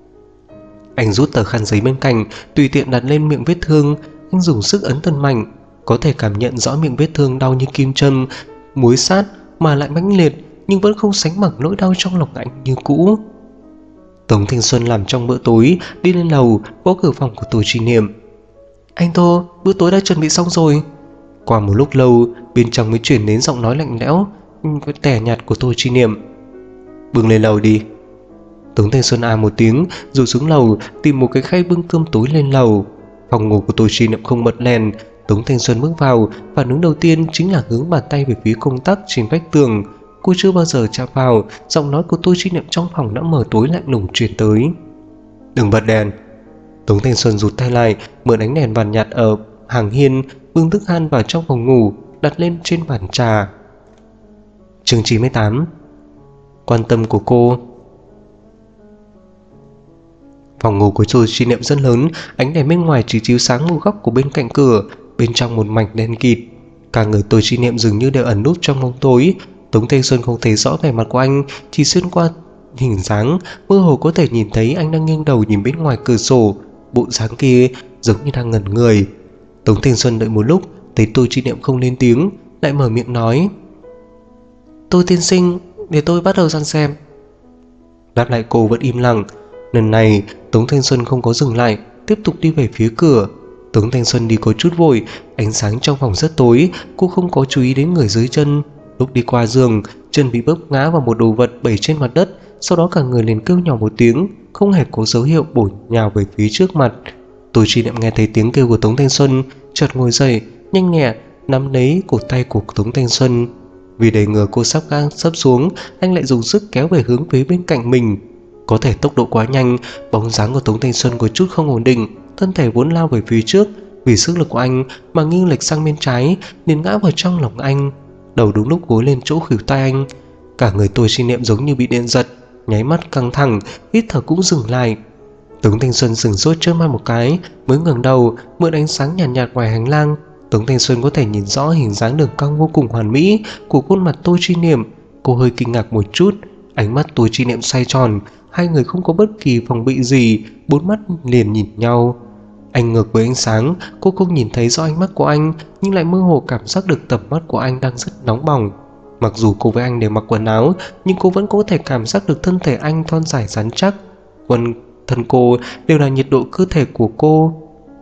Anh rút tờ khăn giấy bên cạnh, tùy tiện đặt lên miệng vết thương. Anh dùng sức ấn thật mạnh, có thể cảm nhận rõ miệng vết thương đau như kim châm, muối sát mà lại mãnh liệt, nhưng vẫn không sánh bằng nỗi đau trong lòng anh như cũ. Tống Thanh Xuân làm trong bữa tối, đi lên lầu, gõ cửa phòng của Tô Chi Niệm. Anh Tô, bữa tối đã chuẩn bị xong rồi. Qua một lúc lâu, bên trong mới chuyển đến giọng nói lạnh lẽo nhưng có tẻ nhạt của Tô Chi Niệm. Bưng lên lầu đi. Tống Thanh Xuân à một tiếng rồi xuống lầu tìm một cái khay bưng cơm tối lên lầu. Phòng ngủ của Tô Chi Niệm không bật đèn. Tống Thanh Xuân bước vào, phản ứng đầu tiên chính là hướng bàn tay về phía công tắc trên vách tường. Cô chưa bao giờ chạm vào, giọng nói của Tô Chi Niệm trong phòng đã mờ tối lạnh lùng truyền tới. Đừng bật đèn. Tống Thanh Xuân rụt tay lại, mượn ánh đèn vàng nhạt ở hàng hiên, bưng thức ăn vào trong phòng ngủ, đặt lên trên bàn trà. Chương chín mươi tám. Quan tâm của cô. Phòng ngủ của Tô Chi Niệm rất lớn, ánh đèn bên ngoài chỉ chiếu sáng một góc của bên cạnh cửa, bên trong một mảnh đen kịt. Cả người Tô Chi Niệm dường như đều ẩn núp trong bóng tối. Tống Thanh Xuân không thấy rõ vẻ mặt của anh, chỉ xuyên qua hình dáng mơ hồ có thể nhìn thấy anh đang nghiêng đầu nhìn bên ngoài cửa sổ, bộ dáng kia giống như đang ngẩn người. Tống Thanh Xuân đợi một lúc, thấy Tô Chi Niệm không lên tiếng, lại mở miệng nói: Tô tiên sinh, để tôi bắt đầu dọn xem. Đáp lại cô vẫn im lặng. Lần này Tống Thanh Xuân không có dừng lại, tiếp tục đi về phía cửa. Tống Thanh Xuân đi có chút vội, ánh sáng trong phòng rất tối, cô không có chú ý đến người dưới chân. Lúc đi qua giường, chân bị vấp ngã vào một đồ vật bày trên mặt đất, sau đó cả người liền kêu nhỏ một tiếng, không hề có dấu hiệu bổ nhào về phía trước mặt. Tô Chi Niệm nghe thấy tiếng kêu của Tống Thanh Xuân, chợt ngồi dậy, nhanh nhẹ nắm lấy cổ tay của Tống Thanh Xuân. Vì để ngừa cô sắp ngã sấp xuống, anh lại dùng sức kéo về hướng phía bên cạnh mình. Có thể tốc độ quá nhanh, bóng dáng của Tống Thanh Xuân có chút không ổn định, thân thể vốn lao về phía trước, vì sức lực của anh mà nghiêng lệch sang bên trái, liền ngã vào trong lòng anh. Đầu đúng lúc gối lên chỗ khuỷu tay anh. Cả người Tô Chi Niệm giống như bị điện giật, nháy mắt căng thẳng, hít thở cũng dừng lại. Tống Thanh Xuân sững sốt chớp mắt một cái, mới ngẩng đầu, mượn ánh sáng nhạt nhạt ngoài hành lang, Tống Thanh Xuân có thể nhìn rõ hình dáng đường cong vô cùng hoàn mỹ của khuôn mặt Tô Chi Niệm. Cô hơi kinh ngạc một chút, ánh mắt Tô Chi Niệm xoay tròn, hai người không có bất kỳ phòng bị gì, bốn mắt liền nhìn nhau. Anh ngược với ánh sáng, cô không nhìn thấy rõ ánh mắt của anh, nhưng lại mơ hồ cảm giác được tầm mắt của anh đang rất nóng bỏng. Mặc dù cô với anh đều mặc quần áo, nhưng cô vẫn có thể cảm giác được thân thể anh thon dài rắn chắc. Quần thân cô đều là nhiệt độ cơ thể của cô.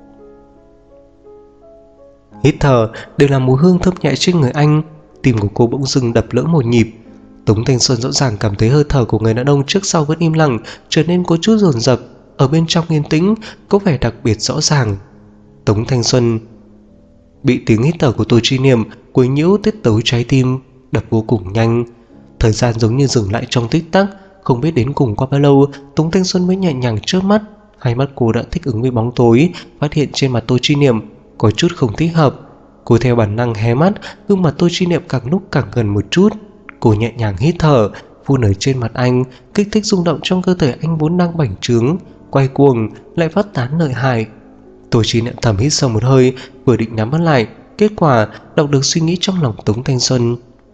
Hít thở đều là mùi hương thơm nhẹ trên người anh. Tim của cô bỗng dưng đập lỡ một nhịp. Tống Thanh Xuân rõ ràng cảm thấy hơi thở của người đàn ông trước sau vẫn im lặng, trở nên có chút dồn dập, ở bên trong yên tĩnh có vẻ đặc biệt rõ ràng. Tống Thanh Xuân bị tiếng hít thở của Tô Chi Niệm quấy nhiễu tiết tấu trái tim đập vô cùng nhanh. Thời gian giống như dừng lại trong tích tắc, không biết đến cùng qua bao lâu, Tống Thanh Xuân mới nhẹ nhàng chớp mắt. Hai mắt cô đã thích ứng với bóng tối, phát hiện trên mặt Tô Chi Niệm có chút không thích hợp. Cô theo bản năng hé mắt, gương mặt Tô Chi Niệm càng lúc càng gần một chút. Cô nhẹ nhàng hít thở, phun ở trên mặt anh, kích thích rung động trong cơ thể anh vốn đang bành trướng, quay cuồng lại phát tán lợi hại. Tô Chi Niệm thầm hít sâu một hơi, vừa định nhắm mắt lại, kết quả đọc được suy nghĩ trong lòng Tống Thanh Xuân.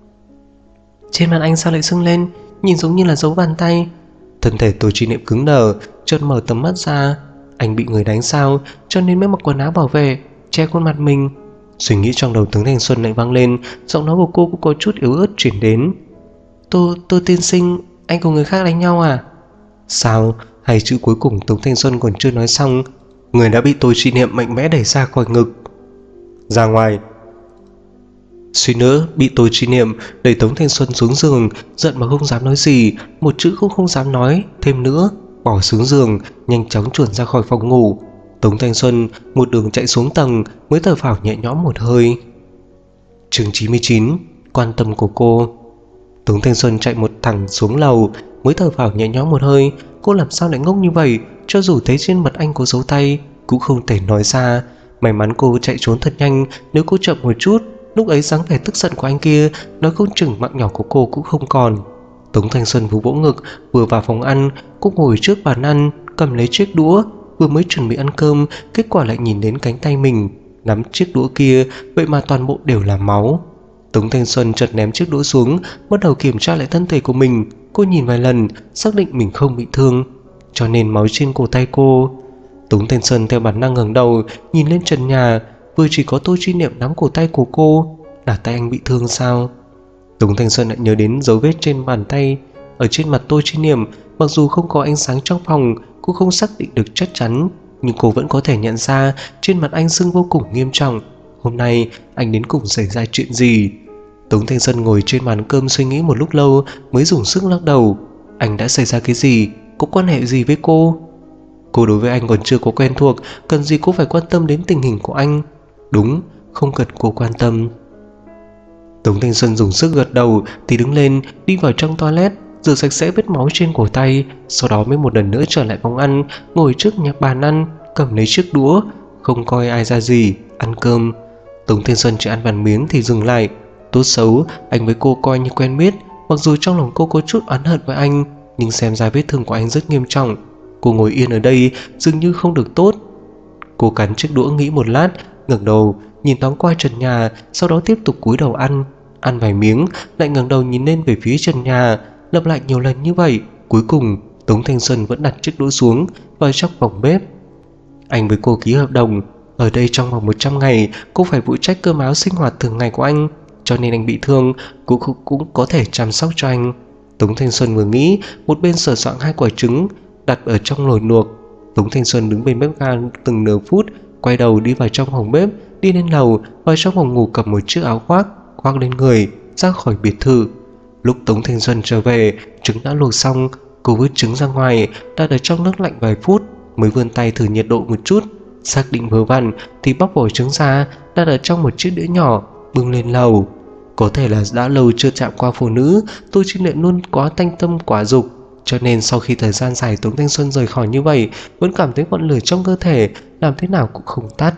Trên mặt anh sao lại sưng lên, nhìn giống như là dấu bàn tay. Thân thể Tô Chi Niệm cứng đờ, chợt mở tầm mắt ra. Anh bị người đánh sao, cho nên mới mặc quần áo bảo vệ, che khuôn mặt mình. Suy nghĩ trong đầu Tống Thanh Xuân lại vang lên, giọng nói của cô cũng có chút yếu ớt chuyển đến. Tô, Tô tiên sinh, anh cùng người khác đánh nhau à? Sao? Hai chữ cuối cùng Tống Thanh Xuân còn chưa nói xong, người đã bị Tô Chi Niệm mạnh mẽ đẩy ra khỏi ngực. Ra ngoài. Suy nữa bị Tô Chi Niệm đẩy Tống Thanh Xuân xuống giường, giận mà không dám nói gì, một chữ cũng không dám nói thêm nữa, bỏ xuống giường, nhanh chóng chuồn ra khỏi phòng ngủ. Tống Thanh Xuân một đường chạy xuống tầng mới thở phào nhẹ nhõm một hơi. Chương chín mươi chín. Quan tâm của cô. Tống Thanh Xuân chạy một thẳng xuống lầu mới thở phào nhẹ nhõm một hơi. Cô làm sao lại ngốc như vậy, cho dù thấy trên mặt anh có dấu tay cũng không thể nói ra. May mắn cô chạy trốn thật nhanh, nếu cô chậm một chút, lúc ấy dáng vẻ tức giận của anh kia, nói không chừng mạng nhỏ của cô cũng không còn. Tống Thanh Xuân vừa vỗ ngực, vừa vào phòng ăn. Cô ngồi trước bàn ăn, cầm lấy chiếc đũa, vừa mới chuẩn bị ăn cơm, kết quả lại nhìn đến cánh tay mình nắm chiếc đũa kia, vậy mà toàn bộ đều là máu. Tống Thanh Xuân chợt ném chiếc đũa xuống, bắt đầu kiểm tra lại thân thể của mình. Cô nhìn vài lần, xác định mình không bị thương, cho nên máu trên cổ tay cô. Tống Thanh Xuân theo bản năng ngẩng đầu, nhìn lên trần nhà, vừa chỉ có Tô Chi Niệm nắm cổ tay của cô. Là tay anh bị thương sao? Tống Thanh Xuân lại nhớ đến dấu vết trên bàn tay ở trên mặt Tô Chi Niệm. Mặc dù không có ánh sáng trong phòng, cô không xác định được chắc chắn, nhưng cô vẫn có thể nhận ra trên mặt anh sưng vô cùng nghiêm trọng, Hôm nay anh đến cùng xảy ra chuyện gì? Tống Thanh Xuân ngồi trên bàn cơm suy nghĩ một lúc lâu mới dùng sức lắc đầu. Anh đã xảy ra cái gì? Có quan hệ gì với cô? Cô đối với anh còn chưa có quen thuộc, cần gì cô phải quan tâm đến tình hình của anh? Đúng, không cần cô quan tâm. Tống Thanh Xuân dùng sức gật đầu thì đứng lên, đi vào trong toilet, rửa sạch sẽ vết máu trên cổ tay, sau đó mới một lần nữa trở lại phòng ăn, ngồi trước nhà bàn ăn, cầm lấy chiếc đũa, không coi ai ra gì, ăn cơm. Tống Thanh Xuân chỉ ăn vài miếng thì dừng lại. Tốt xấu, anh với cô coi như quen biết, mặc dù trong lòng cô có chút oán hận với anh, nhưng xem ra vết thương của anh rất nghiêm trọng. Cô ngồi yên ở đây dường như không được tốt. Cô cắn chiếc đũa nghĩ một lát, ngẩng đầu nhìn thoáng qua trần nhà, sau đó tiếp tục cúi đầu ăn. Ăn vài miếng lại ngẩng đầu nhìn lên về phía trần nhà, lặp lại nhiều lần như vậy. Cuối cùng Tống Thanh Xuân vẫn đặt chiếc đũa xuống vào trong phòng bếp. Anh với cô ký hợp đồng, ở đây trong vòng một trăm ngày cô phải phụ trách cơm áo sinh hoạt thường ngày của anh, cho nên anh bị thương cô cũng có thể chăm sóc cho anh. Tống Thanh Xuân vừa nghĩ, một bên sờ soạng hai quả trứng đặt ở trong nồi luộc. Tống Thanh Xuân đứng bên bếp ga từng nửa phút, quay đầu đi vào trong phòng bếp, đi lên lầu, vào trong phòng ngủ cầm một chiếc áo khoác khoác lên người, ra khỏi biệt thự. Lúc Tống Thanh Xuân trở về, trứng đã luộc xong. Cô vứt trứng ra ngoài, đặt ở trong nước lạnh vài phút, mới vươn tay thử nhiệt độ một chút, xác định vừa vặn thì bóc vỏ trứng ra, đặt ở trong một chiếc đĩa nhỏ, bưng lên lầu. Có thể là đã lâu chưa chạm qua phụ nữ, Tô Trinh Lệ luôn quá tanh tâm quả dục, cho nên sau khi thời gian dài Tống Thanh Xuân rời khỏi như vậy, vẫn cảm thấy ngọn lửa trong cơ thể làm thế nào cũng không tắt.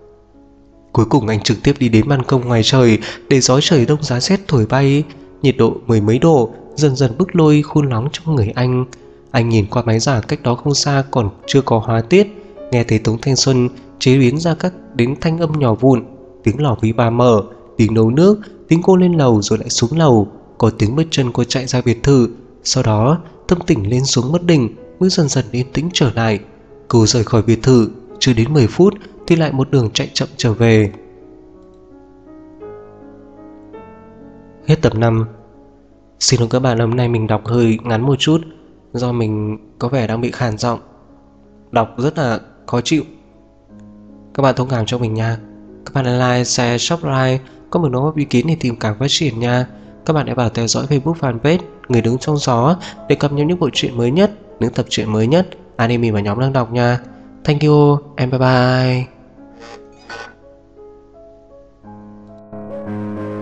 Cuối cùng anh trực tiếp đi đến ban công ngoài trời, để gió trời đông giá rét thổi bay. Nhiệt độ mười mấy độ dần dần bức lôi khôn nóng trong người anh. Anh nhìn qua máy giặt cách đó không xa còn chưa có hóa tiết, nghe thấy Tống Thanh Xuân chế biến ra các đến thanh âm nhỏ vụn, tiếng lò vi ba mở, tiếng nấu nước, tiếng cô lên lầu rồi lại xuống lầu, có tiếng bước chân cô chạy ra biệt thự. Sau đó tâm tình lên xuống bất định mới dần dần yên tĩnh trở lại. Cô rời khỏi biệt thự chưa đến mười phút thì lại một đường chạy chậm trở về. Hết tập năm. Xin lỗi các bạn, hôm nay mình đọc hơi ngắn một chút do mình có vẻ đang bị khàn giọng, đọc rất là khó chịu. Các bạn thông cảm cho mình nha. Các bạn hãy like, share, subscribe, có một đóng góp ý kiến để tìm cảm phát triển nha. Các bạn hãy vào theo dõi Facebook fanpage Người Đứng Trong Gió để cập nhật những bộ truyện mới nhất, những tập truyện mới nhất anime mà nhóm đang đọc nha. Thank you and bye bye.